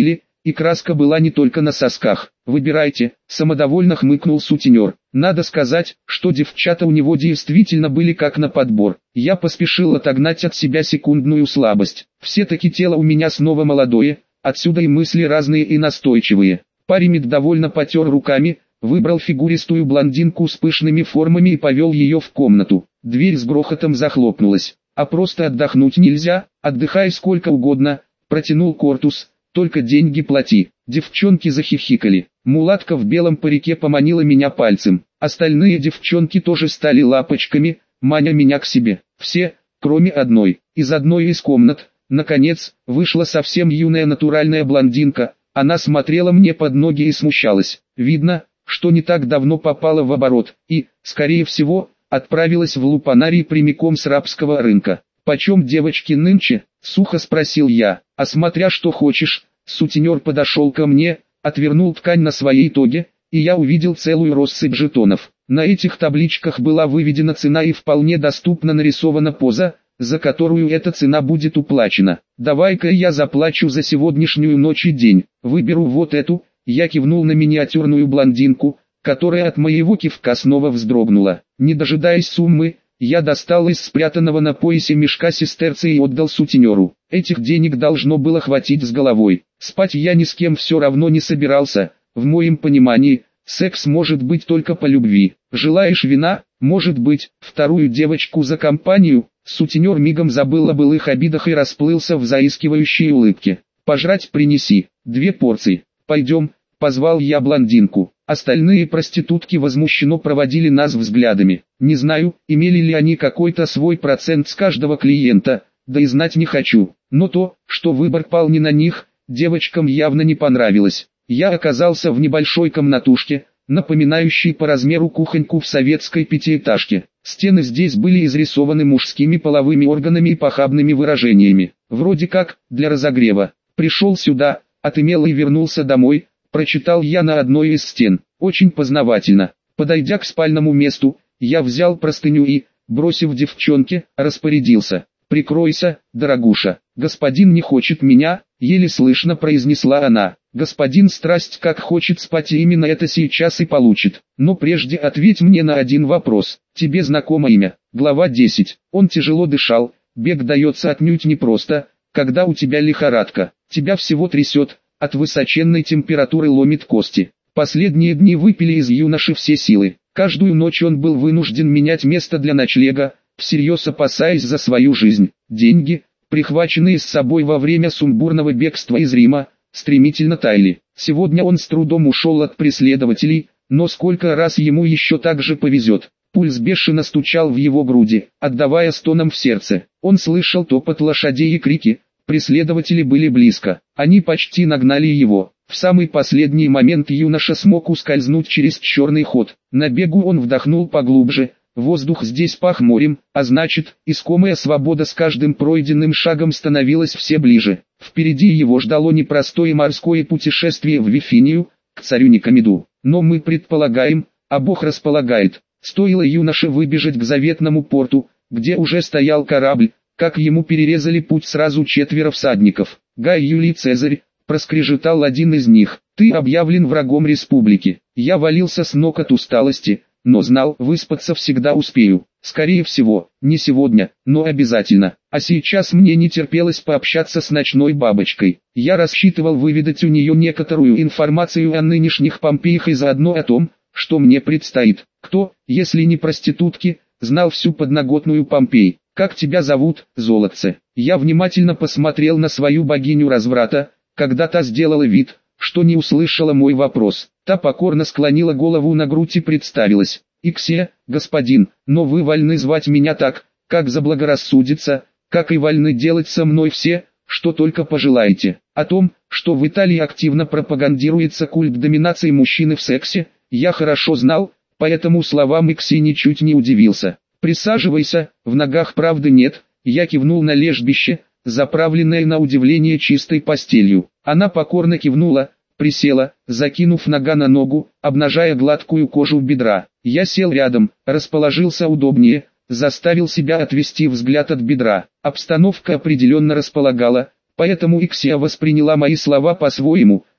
и краска была не только на сосках. «Выбирайте», — самодовольно хмыкнул сутенер. Надо сказать, что девчата у него действительно были как на подбор. Я поспешил отогнать от себя секундную слабость. Все-таки тело у меня снова молодое, отсюда и мысли разные и настойчивые. Паримед довольно потер руками, выбрал фигуристую блондинку с пышными формами и повел ее в комнату. Дверь с грохотом захлопнулась. «А просто отдохнуть нельзя? Отдыхай сколько угодно», — протянул Кортус. «Только деньги плати». Девчонки захихикали. Мулатка в белом парике поманила меня пальцем. Остальные девчонки тоже стали лапочками, маня меня к себе. Все, кроме одной. Из одной из комнат, наконец, вышла совсем юная натуральная блондинка. Она смотрела мне под ноги и смущалась. Видно, что не так давно попала в оборот, и, скорее всего, отправилась в лупанарий прямиком с рабского рынка. «Почем девочки нынче?» — сухо спросил я. «А смотря что хочешь». Сутенер подошел ко мне, отвернул ткань на своей тоге, и я увидел целую россыпь жетонов. На этих табличках была выведена цена и вполне доступно нарисована поза, за которую эта цена будет уплачена. «Давай-ка я заплачу за сегодняшнюю ночь и день. Выберу вот эту». Я кивнул на миниатюрную блондинку, которая от моего кивка снова вздрогнула. Не дожидаясь суммы, я достал из спрятанного на поясе мешка сестерца и отдал сутенеру. Этих денег должно было хватить с головой. Спать я ни с кем все равно не собирался. В моем понимании, секс может быть только по любви. Желаешь вина? Может быть, вторую девочку за компанию? Сутенер мигом забыл о былых обидах и расплылся в заискивающей улыбке. «Пожрать принеси. Две порции. Пойдем», — позвал я блондинку. Остальные проститутки возмущенно проводили нас взглядами. Не знаю, имели ли они какой-то свой процент с каждого клиента, да и знать не хочу. Но то, что выбор пал не на них, девочкам явно не понравилось. Я оказался в небольшой комнатушке, напоминающей по размеру кухоньку в советской пятиэтажке. Стены здесь были изрисованы мужскими половыми органами и похабными выражениями. Вроде как, для разогрева. Пришел сюда, отымел и вернулся домой. Прочитал я на одной из стен. Очень познавательно. Подойдя к спальному месту, я взял простыню и, бросив девчонке, распорядился. «Прикройся, дорогуша. Господин не хочет меня», — еле слышно произнесла она. «Господин страсть как хочет спать, и именно это сейчас и получит. Но прежде ответь мне на один вопрос. Тебе знакомо имя?» Глава десять. Он тяжело дышал. Бег дается отнюдь непросто, когда у тебя лихорадка. Тебя всего трясет. От высоченной температуры ломит кости. Последние дни выпили из юноши все силы. Каждую ночь он был вынужден менять место для ночлега, всерьез опасаясь за свою жизнь. Деньги, прихваченные с собой во время сумбурного бегства из Рима, стремительно таяли. Сегодня он с трудом ушел от преследователей, но сколько раз ему еще так же повезет. Пульс бешено стучал в его груди, отдавая стонам в сердце. Он слышал топот лошадей и крики. Преследователи были близко. Они почти нагнали его. В самый последний момент юноша смог ускользнуть через черный ход. На бегу он вдохнул поглубже. Воздух здесь пах морем, а значит, искомая свобода с каждым пройденным шагом становилась все ближе. Впереди его ждало непростое морское путешествие в Вифинию, к царю Никомеду. Но мы предполагаем, а Бог располагает. Стоило юноше выбежать к заветному порту, где уже стоял корабль, как ему перерезали путь сразу четверо всадников. «Гай Юлий Цезарь», — проскрежетал один из них, — «ты объявлен врагом республики». Я валился с ног от усталости, но знал, выспаться всегда успею. Скорее всего, не сегодня, но обязательно. А сейчас мне не терпелось пообщаться с ночной бабочкой. Я рассчитывал выведать у нее некоторую информацию о нынешних Помпеях и заодно о том, что мне предстоит. Кто, если не проститутки, знал всю подноготную Помпей? «Как тебя зовут, золотце?» Я внимательно посмотрел на свою богиню разврата, когда та сделала вид, что не услышала мой вопрос. Та покорно склонила голову на грудь и представилась. «Иксия, господин, но вы вольны звать меня так, как заблагорассудится, как и вольны делать со мной все, что только пожелаете». О том, что в Италии активно пропагандируется культ доминации мужчины в сексе, я хорошо знал, поэтому словам Иксии ничуть не удивился. «Присаживайся, в ногах правды нет», я кивнул на лежбище, заправленное на удивление чистой постелью. Она покорно кивнула, присела, закинув нога на ногу, обнажая гладкую кожу бедра. Я сел рядом, расположился удобнее, заставил себя отвести взгляд от бедра. Обстановка определенно располагала, поэтому Иксия восприняла мои слова по-своему,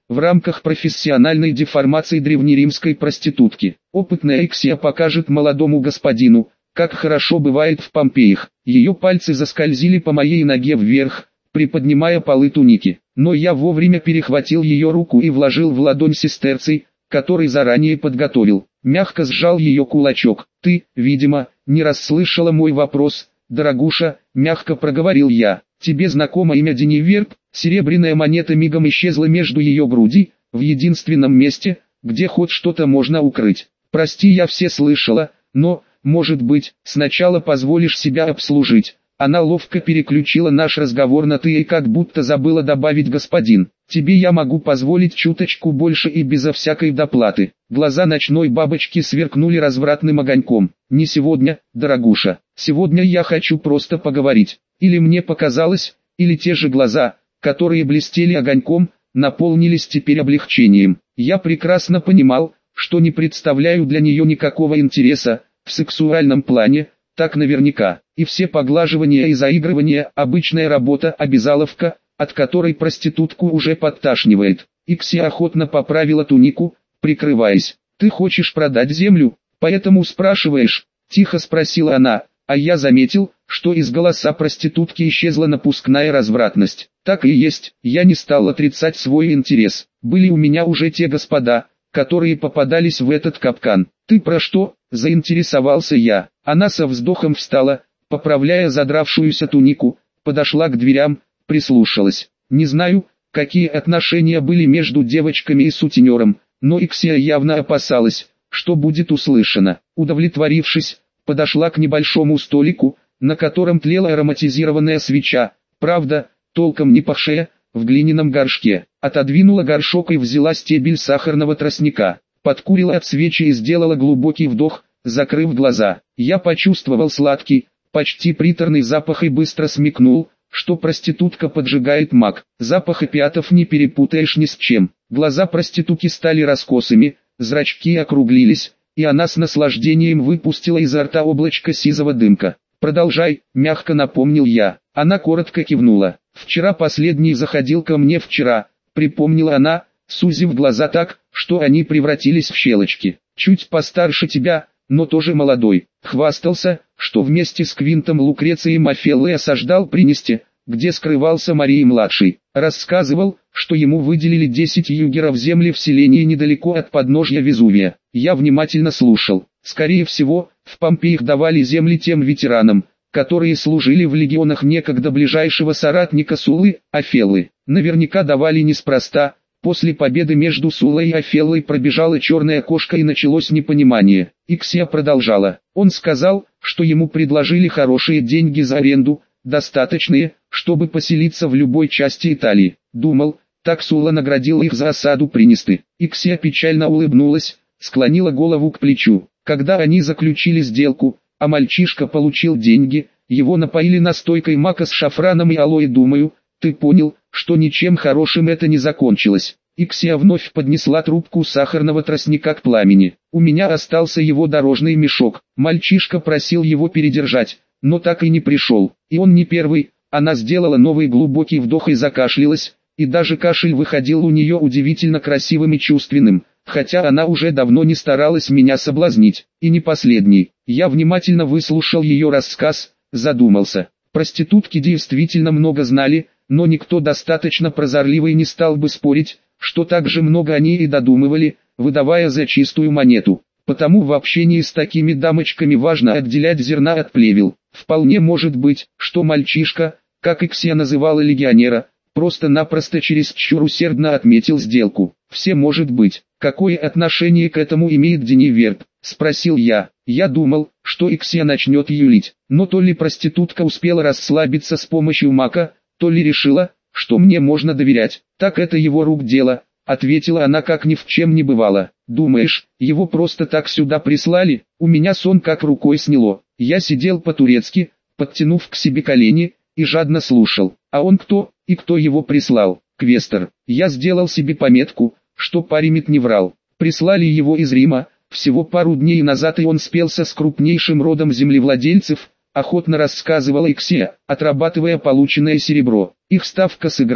в рамках профессиональной деформации древнеримской проститутки. Опытная Иксия покажет молодому господину, как хорошо бывает в Помпеях. Ее пальцы заскользили по моей ноге вверх, приподнимая полы туники. Но я вовремя перехватил ее руку и вложил в ладонь сестерций, который заранее подготовил. Мягко сжал ее кулачок. «Ты, видимо, не расслышала мой вопрос, дорогуша», — мягко проговорил я. «Тебе знакомо имя Дениверб?» Серебряная монета мигом исчезла между ее груди, в единственном месте, где хоть что-то можно укрыть. «Прости, я все слышала, но, может быть, сначала позволишь себя обслужить». Она ловко переключила наш разговор на «ты» и как будто забыла добавить «господин». «Тебе я могу позволить чуточку больше и безо всякой доплаты». Глаза ночной бабочки сверкнули развратным огоньком. «Не сегодня, дорогуша. Сегодня я хочу просто поговорить». Или мне показалось, или те же глаза, которые блестели огоньком, наполнились теперь облегчением. Я прекрасно понимал, что не представляю для нее никакого интереса, в сексуальном плане, так наверняка. И все поглаживания и заигрывания – обычная работа, обязаловка, от которой проститутку уже подташнивает. Иксия охотно поправила тунику, прикрываясь. «Ты хочешь продать землю, поэтому спрашиваешь?» – тихо спросила она, а я заметил, что из голоса проститутки исчезла напускная развратность. Так и есть, я не стал отрицать свой интерес. Были у меня уже те господа, которые попадались в этот капкан. «Ты про что?» – заинтересовался я. Она со вздохом встала, поправляя задравшуюся тунику, подошла к дверям, прислушалась. Не знаю, какие отношения были между девочками и сутенером, но Иксия явно опасалась, что будет услышано. Удовлетворившись, подошла к небольшому столику, на котором тлела ароматизированная свеча, правда, толком не пахшая, в глиняном горшке. Отодвинула горшок и взяла стебель сахарного тростника. Подкурила от свечи и сделала глубокий вдох, закрыв глаза. Я почувствовал сладкий, почти приторный запах и быстро смекнул, что проститутка поджигает мак. Запах опиатов не перепутаешь ни с чем. Глаза проститутки стали раскосыми, зрачки округлились, и она с наслаждением выпустила изо рта облачко сизого дымка. «Продолжай», — мягко напомнил я. Она коротко кивнула. «Вчера последний заходил ко мне вчера», — припомнила она, сузив глаза так, что они превратились в щелочки. «Чуть постарше тебя, но тоже молодой. Хвастался, что вместе с Квинтом Лукрецием Офеллой осаждал Принесте, где скрывался Марий-младший. Рассказывал, что ему выделили десять югеров земли в селении недалеко от подножья Везувия. Я внимательно слушал. Скорее всего, в Помпеях давали земли тем ветеранам, которые служили в легионах некогда ближайшего соратника Суллы, Офеллы. Наверняка давали неспроста. После победы между Суллой и Офеллой пробежала черная кошка и началось непонимание. Иксия продолжала. Он сказал, что ему предложили хорошие деньги за аренду, достаточные, чтобы поселиться в любой части Италии. Думал, так Сулла наградил их за осаду Принесты. Иксия печально улыбнулась, склонила голову к плечу. Когда они заключили сделку, а мальчишка получил деньги, его напоили настойкой мака с шафраном и алоэ. Думаю, ты понял, что ничем хорошим это не закончилось. Иксия вновь поднесла трубку сахарного тростника к пламени. У меня остался его дорожный мешок. Мальчишка просил его передержать, но так и не пришел. И он не первый. Она сделала новый глубокий вдох и закашлялась, и даже кашель выходил у нее удивительно красивым и чувственным, хотя она уже давно не старалась меня соблазнить. И не последний. Я внимательно выслушал ее рассказ, задумался. Проститутки действительно много знали, но никто достаточно прозорливый не стал бы спорить, что так же много они и додумывали, выдавая за чистую монету. Потому в общении с такими дамочками важно отделять зерна от плевел. Вполне может быть, что мальчишка, как Иксия называла легионера, просто-напросто чересчур усердно отметил сделку. Все может быть. Какое отношение к этому имеет Дениверб? Спросил я. Я думал, что Иксия начнет юлить, но то ли проститутка успела расслабиться с помощью мака, то ли решила, что мне можно доверять. Так это его рук дело, ответила она как ни в чем не бывало. Думаешь, его просто так сюда прислали? У меня сон как рукой сняло. Я сидел по-турецки, подтянув к себе колени, и жадно слушал. А он кто, и кто его прислал? Квестер. Я сделал себе пометку, что Паримет не врал. Прислали его из Рима, всего пару дней назад, и он спелся с крупнейшим родом землевладельцев, охотно рассказывала Иксия, отрабатывая полученное серебро. Их ставка сыграла.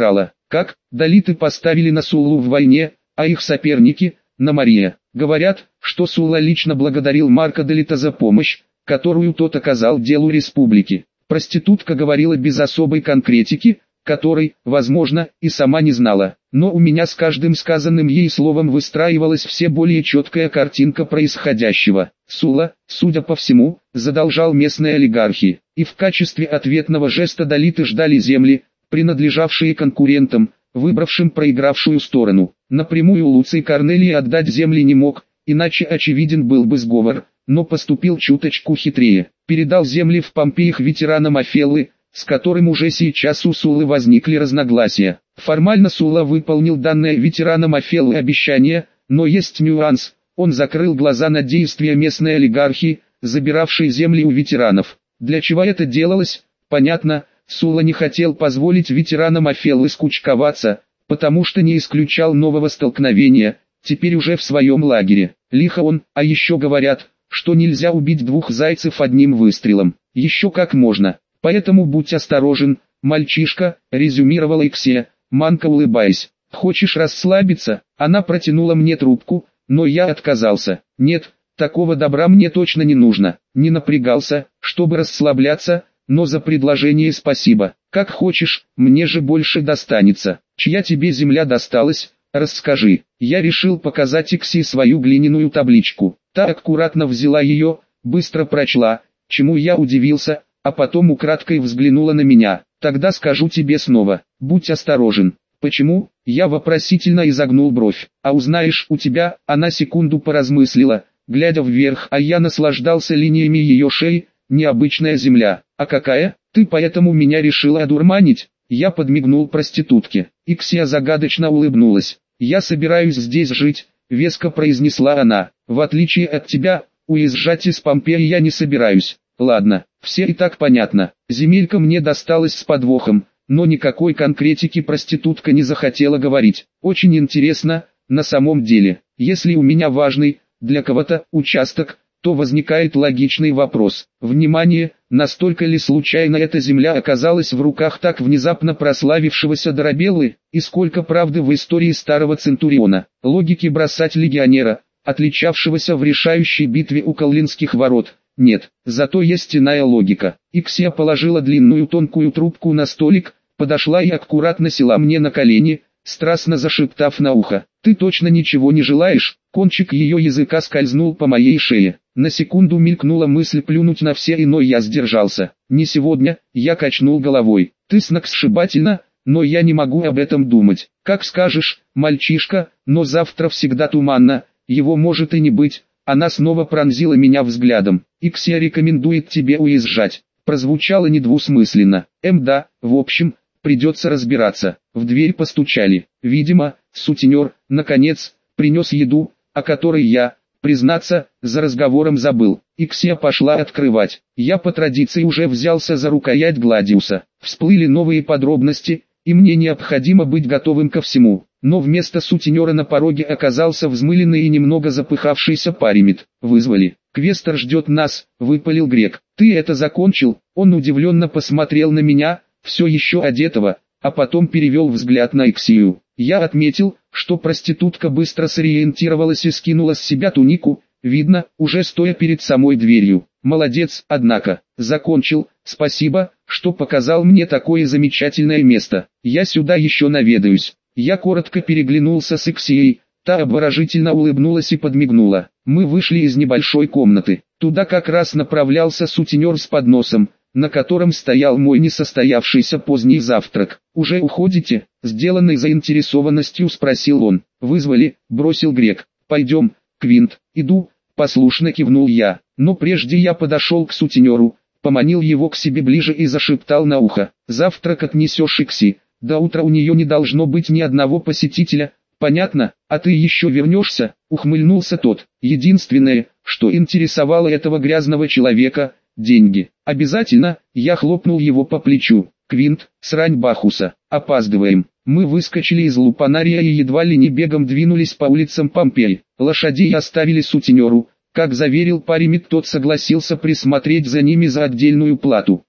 Как, далиты поставили на Суллу в войне, а их соперники – на Мария. Говорят, что Сулла лично благодарил Марка Далита за помощь, которую тот оказал делу республики. Проститутка говорила без особой конкретики, которой, возможно, и сама не знала. Но у меня с каждым сказанным ей словом выстраивалась все более четкая картинка происходящего. Сулла, судя по всему, задолжал местные олигархи, и в качестве ответного жеста далиты ждали земли, принадлежавшие конкурентам, выбравшим проигравшую сторону. Напрямую Луций Корнелий отдать земли не мог, иначе очевиден был бы сговор, но поступил чуточку хитрее. Передал земли в Помпеях ветеранам Офеллы, с которым уже сейчас у Суллы возникли разногласия. Формально Сулла выполнил данное ветеранам Офеллы обещание, но есть нюанс, он закрыл глаза на действия местной олигархии, забиравшей земли у ветеранов. Для чего это делалось, понятно, Сулла не хотел позволить ветеранам Офеллы скучковаться, потому что не исключал нового столкновения, теперь уже в своем лагере. Лихо он, а еще говорят, что нельзя убить двух зайцев одним выстрелом. Еще как можно. Поэтому будь осторожен, мальчишка, резюмировала Иксия, манко улыбаясь. Хочешь расслабиться? Она протянула мне трубку, но я отказался. Нет, такого добра мне точно не нужно. Не напрягался, чтобы расслабляться, но за предложение спасибо. Как хочешь, мне же больше достанется. Чья тебе земля досталась? Расскажи. Я решил показать Иксии свою глиняную табличку. Та аккуратно взяла ее, быстро прочла, чему я удивился, а потом украдкой взглянула на меня. Тогда скажу тебе снова, будь осторожен. Почему? Я вопросительно изогнул бровь. А узнаешь у тебя, она секунду поразмыслила, глядя вверх, а я наслаждался линиями ее шеи. Необычная земля. А какая? Ты поэтому меня решила одурманить? Я подмигнул проститутке. Иксия загадочно улыбнулась. Я собираюсь здесь жить, веско произнесла она. В отличие от тебя, уезжать из Помпеи я не собираюсь. Ладно, все и так понятно. Земелька мне досталась с подвохом, но никакой конкретики проститутка не захотела говорить. Очень интересно, на самом деле, если у меня важный, для кого-то, участок, то возникает логичный вопрос. Внимание, настолько ли случайно эта земля оказалась в руках так внезапно прославившегося Доробеллы, и сколько правды в истории старого Центуриона. Логики бросать легионера, отличавшегося в решающей битве у Коллинских ворот, нет, зато есть иная логика. Иксия положила длинную тонкую трубку на столик, подошла и аккуратно села мне на колени, страстно зашептав на ухо. «Ты точно ничего не желаешь?» Кончик ее языка скользнул по моей шее. На секунду мелькнула мысль плюнуть на все, но я сдержался. «Не сегодня», я качнул головой. «Ты сногсшибательна, но я не могу об этом думать». «Как скажешь, мальчишка, но завтра всегда туманно, его может и не быть». Она снова пронзила меня взглядом. «Иксия рекомендует тебе уезжать». Прозвучало недвусмысленно. «Эм да, в общем, придется разбираться». В дверь постучали. Видимо, сутенер, наконец, принес еду, о которой я, признаться, за разговором забыл. Иксия пошла открывать. Я по традиции уже взялся за рукоять Гладиуса. Всплыли новые подробности, и мне необходимо быть готовым ко всему. Но вместо сутенера на пороге оказался взмыленный и немного запыхавшийся паримет. «Вызвали. Квестер ждет нас», — выпалил грек. «Ты это закончил?» Он удивленно посмотрел на меня, все еще одетого, а потом перевел взгляд на Иксию. Я отметил, что проститутка быстро сориентировалась и скинула с себя тунику, видно, уже стоя перед самой дверью. «Молодец, однако, закончил, спасибо, что показал мне такое замечательное место. Я сюда еще наведаюсь». Я коротко переглянулся с Иксией, та обворожительно улыбнулась и подмигнула. Мы вышли из небольшой комнаты. Туда как раз направлялся сутенер с подносом, на котором стоял мой несостоявшийся поздний завтрак. «Уже уходите?» — сделанной заинтересованностью спросил он. «Вызвали», — бросил грек. «Пойдем, Квинт». «Иду», — послушно кивнул я. Но прежде я подошел к сутенеру, поманил его к себе ближе и зашептал на ухо. «Завтрак отнесешь Икси. До утра у нее не должно быть ни одного посетителя, понятно? А ты еще вернешься?» — ухмыльнулся тот. Единственное, что интересовало этого грязного человека — деньги. «Обязательно», — я хлопнул его по плечу. «Квинт, срань Бахуса, опаздываем». Мы выскочили из лупанария и едва ли не бегом двинулись по улицам Помпеи. Лошадей оставили сутенеру. Как заверил паримет, тот согласился присмотреть за ними за отдельную плату.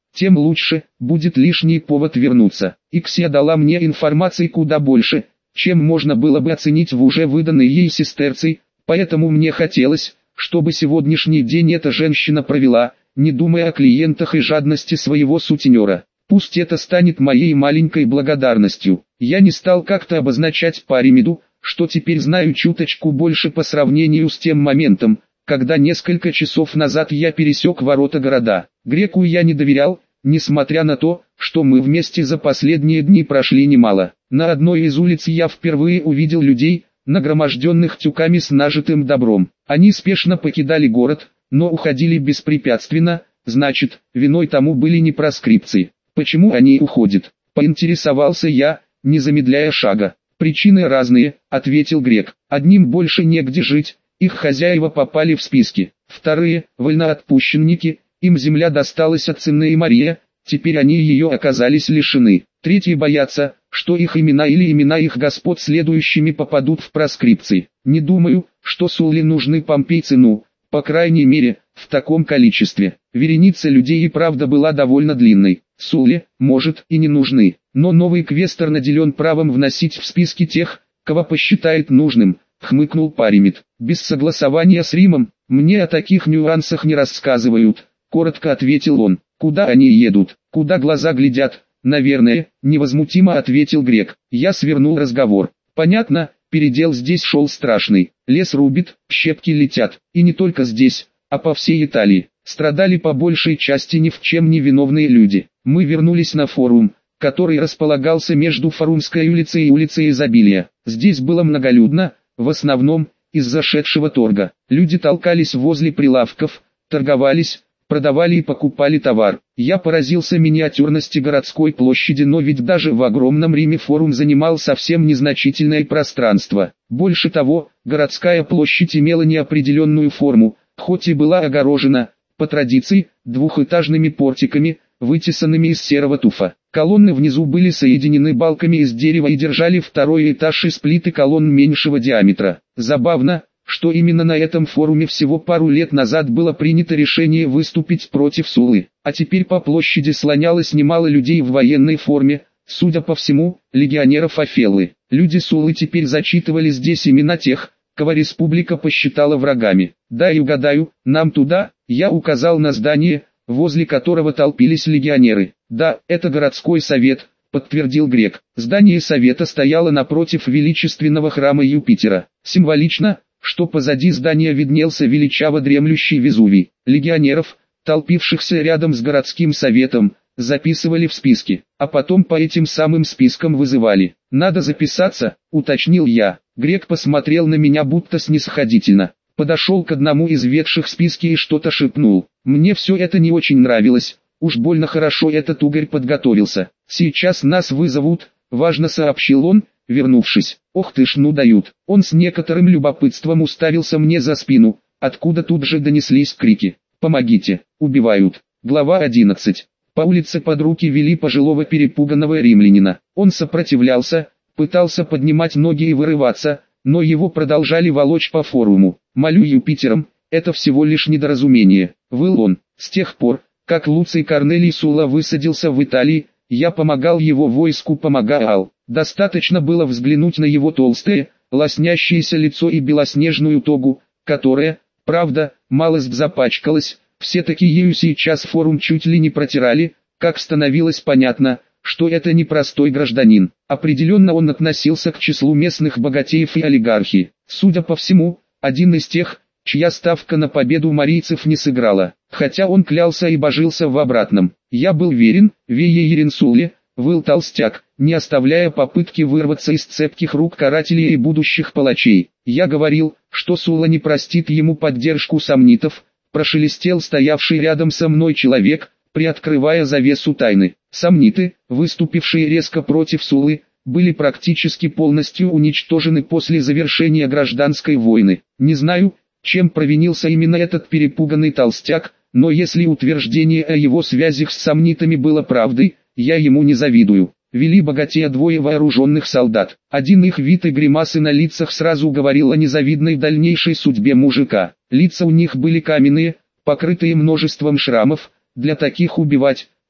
тем лучше, будет лишний повод вернуться. Иксия дала мне информации куда больше, чем можно было бы оценить в уже выданной ей сестерцей, поэтому мне хотелось, чтобы сегодняшний день эта женщина провела, не думая о клиентах и жадности своего сутенера. Пусть это станет моей маленькой благодарностью. Я не стал как-то обозначать Паримеду, что теперь знаю чуточку больше по сравнению с тем моментом, когда несколько часов назад я пересек ворота города. Греку я не доверял, несмотря на то, что мы вместе за последние дни прошли немало. На одной из улиц я впервые увидел людей, нагроможденных тюками с нажитым добром. Они спешно покидали город, но уходили беспрепятственно, значит, виной тому были не проскрипции. Почему они уходят? Поинтересовался я, не замедляя шага. Причины разные, ответил Грек. Одним больше негде жить, их хозяева попали в списки. Вторые, вольноотпущенники, им земля досталась от Цинны и Мария, теперь они ее оказались лишены. Третьи боятся, что их имена или имена их господ следующими попадут в проскрипции. Не думаю, что Сулле нужны помпейцы, ну, по крайней мере, в таком количестве. Вереница людей и правда была довольно длинной. Сулле, может, и не нужны, но новый квестор наделен правом вносить в списки тех, кого посчитает нужным, хмыкнул Паримед. Без согласования с Римом, мне о таких нюансах не рассказывают, коротко ответил он. Куда они едут, куда глаза глядят, наверное, невозмутимо ответил Грек. Я свернул разговор. Понятно, передел здесь шел страшный. Лес рубит, щепки летят, и не только здесь, а по всей Италии. Страдали по большей части ни в чем не виновные люди. Мы вернулись на форум, который располагался между Форумской улицей и улицей Изобилия. Здесь было многолюдно, в основном, из-за шедшего торга. Люди толкались возле прилавков, торговались, продавали и покупали товар. Я поразился миниатюрности городской площади, но ведь даже в огромном Риме форум занимал совсем незначительное пространство. Больше того, городская площадь имела неопределенную форму, хоть и была огорожена, по традиции, двухэтажными портиками, вытесанными из серого туфа. Колонны внизу были соединены балками из дерева и держали второй этаж из плиты колонн меньшего диаметра. Забавно, что именно на этом форуме всего пару лет назад было принято решение выступить против Суллы, а теперь по площади слонялось немало людей в военной форме, судя по всему, легионеров Офеллы. Люди Суллы теперь зачитывали здесь имена тех, кого республика посчитала врагами. Да и угадаю, нам туда, я указал на здание, возле которого толпились легионеры. Да, это городской совет, подтвердил Грек. Здание совета стояло напротив величественного храма Юпитера. Символично, что позади здания виднелся величаво дремлющий Везувий. Легионеров, толпившихся рядом с городским советом, записывали в списки, а потом по этим самым спискам вызывали. «Надо записаться», — уточнил я. Грек посмотрел на меня будто снисходительно. Подошел к одному из ведших списки и что-то шепнул. Мне все это не очень нравилось, уж больно хорошо этот угорь подготовился. «Сейчас нас вызовут», — важно сообщил он, вернувшись. «Ох ты ж, ну дают». Он с некоторым любопытством уставился мне за спину, откуда тут же донеслись крики. «Помогите, убивают». Глава одиннадцать. По улице под руки вели пожилого перепуганного римлянина. Он сопротивлялся, пытался поднимать ноги и вырываться, но его продолжали волочь по форуму. «Молю Юпитером, это всего лишь недоразумение», — выл он. С тех пор, как Луций Корнелий Сулла высадился в Италии, я помогал его войску, помогал. Достаточно было взглянуть на его толстое, лоснящееся лицо и белоснежную тогу, которая, правда, малость запачкалась. Все-таки ею сейчас форум чуть ли не протирали, как становилось понятно, что это не простой гражданин. Определенно он относился к числу местных богатеев и олигархи. Судя по всему, один из тех, чья ставка на победу марийцев не сыграла, хотя он клялся и божился в обратном. Я был верен, Вее Еринсуле, выл толстяк, не оставляя попытки вырваться из цепких рук карателей и будущих палачей. Я говорил, что Сулла не простит ему поддержку сомнитов, прошелестел стоявший рядом со мной человек, приоткрывая завесу тайны. Сомниты, выступившие резко против Суллы, были практически полностью уничтожены после завершения гражданской войны. Не знаю, чем провинился именно этот перепуганный толстяк, но если утверждение о его связях с сомнитами было правдой, я ему не завидую. Вели богатея двое вооруженных солдат. Один их вид и гримасы на лицах сразу говорил о незавидной дальнейшей судьбе мужика. Лица у них были каменные, покрытые множеством шрамов, для таких убивать,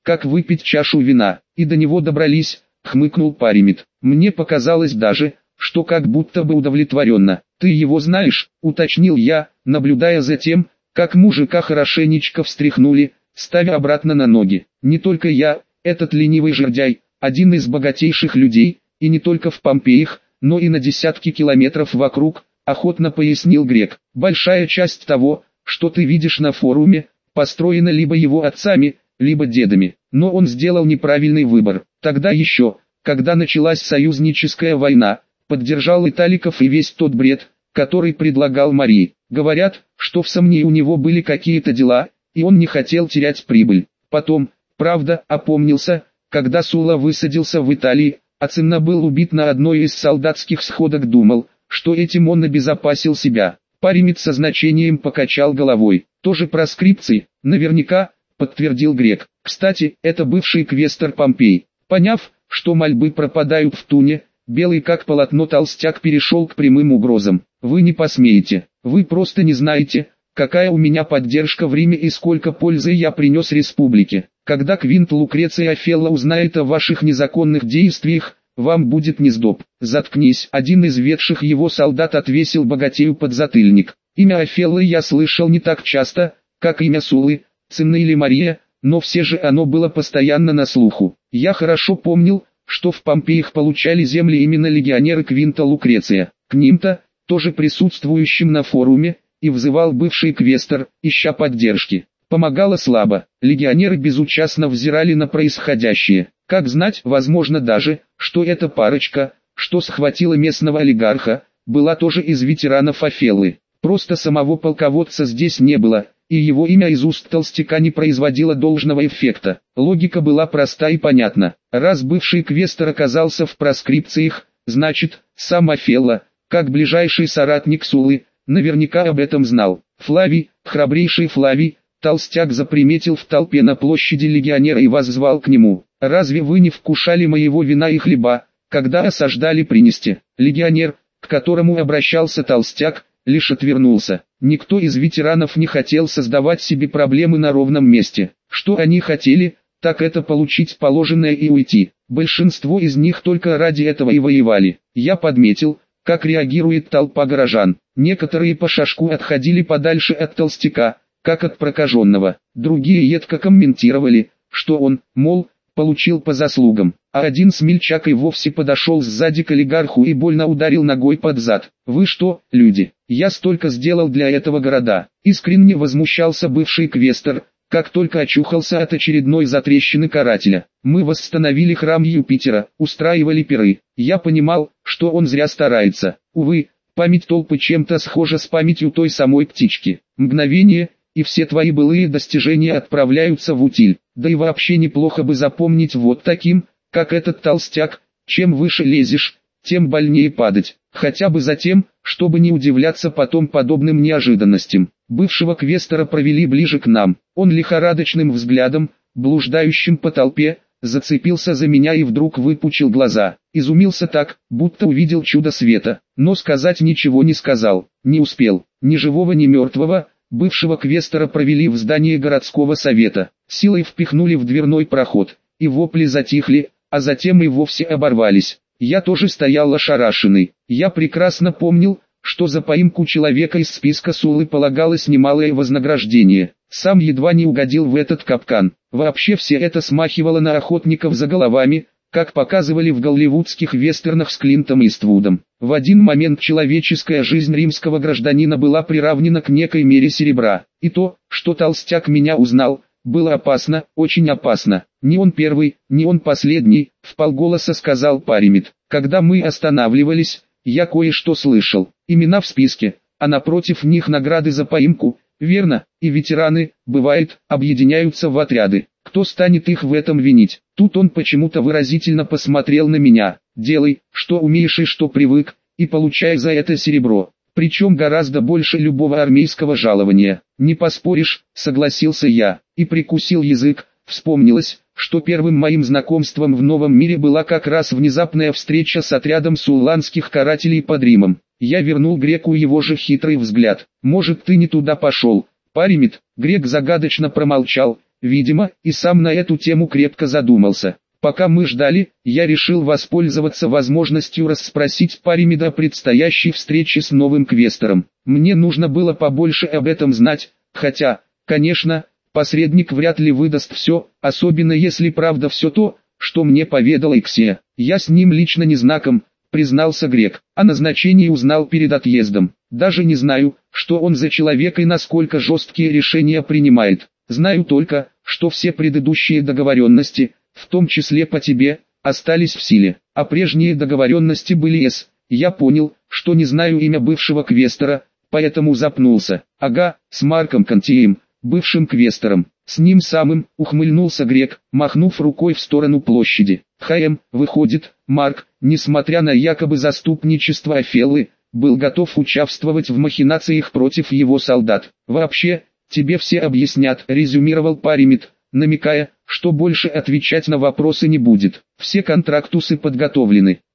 как выпить чашу вина, и до него добрались, хмыкнул Паримит. Мне показалось даже, что как будто бы удовлетворенно. Ты его знаешь, уточнил я, наблюдая за тем, как мужика хорошенечко встряхнули, ставя обратно на ноги. Не только я, этот ленивый жердяй, один из богатейших людей, и не только в Помпеях, но и на десятки километров вокруг, охотно пояснил грек. Большая часть того, что ты видишь на форуме, построена либо его отцами, либо дедами. Но он сделал неправильный выбор. Тогда еще, когда началась союзническая война, поддержал италиков и весь тот бред, который предлагал Марии. Говорят, что в Самнии у него были какие-то дела, и он не хотел терять прибыль. Потом, правда, опомнился, когда Сула высадился в Италии, а Цинна был убит на одной из солдатских сходок, думал, что этим он обезопасил себя. Паримит со значением покачал головой. Тоже проскрипции, наверняка, подтвердил грек. Кстати, это бывший квестор Помпей. Поняв, что мольбы пропадают в туне, белый как полотно толстяк перешел к прямым угрозам. Вы не посмеете, вы просто не знаете, какая у меня поддержка в Риме и сколько пользы я принес республике. Когда Квинт Лукреций Офелла узнает о ваших незаконных действиях, вам будет несдоб. Заткнись. Один из ведших его солдат отвесил богатею подзатыльник. Имя Офеллы я слышал не так часто, как имя Сулы, Цинна или Мария, но все же оно было постоянно на слуху. Я хорошо помнил, что в Помпеях получали земли именно легионеры Квинта Лукреция. К ним-то, тоже присутствующим на форуме, и взывал бывший квестор, ища поддержки. Помогало слабо, легионеры безучастно взирали на происходящее. Как знать, возможно даже, что эта парочка, что схватила местного олигарха, была тоже из ветеранов Офеллы. Просто самого полководца здесь не было, и его имя из уст толстяка не производило должного эффекта. Логика была проста и понятна. Раз бывший квестор оказался в проскрипциях, значит, сам Офелла, как ближайший соратник Сулы, наверняка об этом знал. Флавий, храбрейший Флавий, толстяк заприметил в толпе на площади легионера и воззвал к нему. «Разве вы не вкушали моего вина и хлеба, когда осаждали принести?» Легионер, к которому обращался толстяк, лишь отвернулся. Никто из ветеранов не хотел создавать себе проблемы на ровном месте. Что они хотели, так это получить положенное и уйти. Большинство из них только ради этого и воевали. Я подметил, как реагирует толпа горожан. Некоторые по шажку отходили подальше от толстяка, как от прокаженного. Другие едко комментировали, что он, мол, получил по заслугам. А один смельчак и вовсе подошел сзади к олигарху и больно ударил ногой под зад. «Вы что, люди, я столько сделал для этого города!» Искренне возмущался бывший квестор, как только очухался от очередной затрещины карателя. «Мы восстановили храм Юпитера, устраивали пиры. Я понимал, что он зря старается. Увы, память толпы чем-то схожа с памятью той самой птички. Мгновение, и все твои былые достижения отправляются в утиль. Да и вообще неплохо бы запомнить вот таким, как этот толстяк, чем выше лезешь, тем больнее падать. Хотя бы за тем, чтобы не удивляться потом подобным неожиданностям». Бывшего квестора провели ближе к нам. Он лихорадочным взглядом, блуждающим по толпе, зацепился за меня и вдруг выпучил глаза. Изумился так, будто увидел чудо света, но сказать ничего не сказал. Не успел. Ни живого, ни мертвого, бывшего квестора провели в здание городского совета. Силой впихнули в дверной проход, и вопли затихли, а затем и вовсе оборвались. Я тоже стоял ошарашенный. Я прекрасно помнил, что за поимку человека из списка Сулы полагалось немалое вознаграждение. Сам едва не угодил в этот капкан. Вообще все это смахивало на охотников за головами, как показывали в голливудских вестернах с Клинтом Иствудом. В один момент человеческая жизнь римского гражданина была приравнена к некой мере серебра. И то, что толстяк меня узнал, было опасно, очень опасно. Не он первый, не он последний, вполголоса сказал Паримит. Когда мы останавливались, я кое-что слышал. Имена в списке, а напротив них награды за поимку. Верно, и ветераны, бывает, объединяются в отряды. Кто станет их в этом винить? Тут он почему-то выразительно посмотрел на меня. Делай, что умеешь и что привык, и получай за это серебро. Причем гораздо больше любого армейского жалования. Не поспоришь, согласился я, и прикусил язык. Вспомнилось, что первым моим знакомством в новом мире была как раз внезапная встреча с отрядом сулланских карателей под Римом. Я вернул греку его же хитрый взгляд. «Может, ты не туда пошел?» Паримит. Грек загадочно промолчал, видимо, и сам на эту тему крепко задумался. Пока мы ждали, я решил воспользоваться возможностью расспросить Паримеда о предстоящей встрече с новым квестором. Мне нужно было побольше об этом знать, хотя, конечно, посредник вряд ли выдаст все, особенно если правда все то, что мне поведала Иксия. Я с ним лично не знаком, признался Грек. О назначении узнал перед отъездом. Даже не знаю, что он за человек и насколько жесткие решения принимает. Знаю только, что все предыдущие договоренности, в том числе по тебе, остались в силе. А прежние договоренности были с... Я понял, что не знаю имя бывшего квестора, поэтому запнулся. Ага, с Марком Контием, бывшим квестором. С ним самым, ухмыльнулся Грек, махнув рукой в сторону площади. ХМ, выходит, Марк, несмотря на якобы заступничество Офеллы, был готов участвовать в махинациях против его солдат. Вообще, тебе все объяснят, резюмировал Паримед, намекая, что больше отвечать на вопросы не будет. Все контрактусы подготовлены.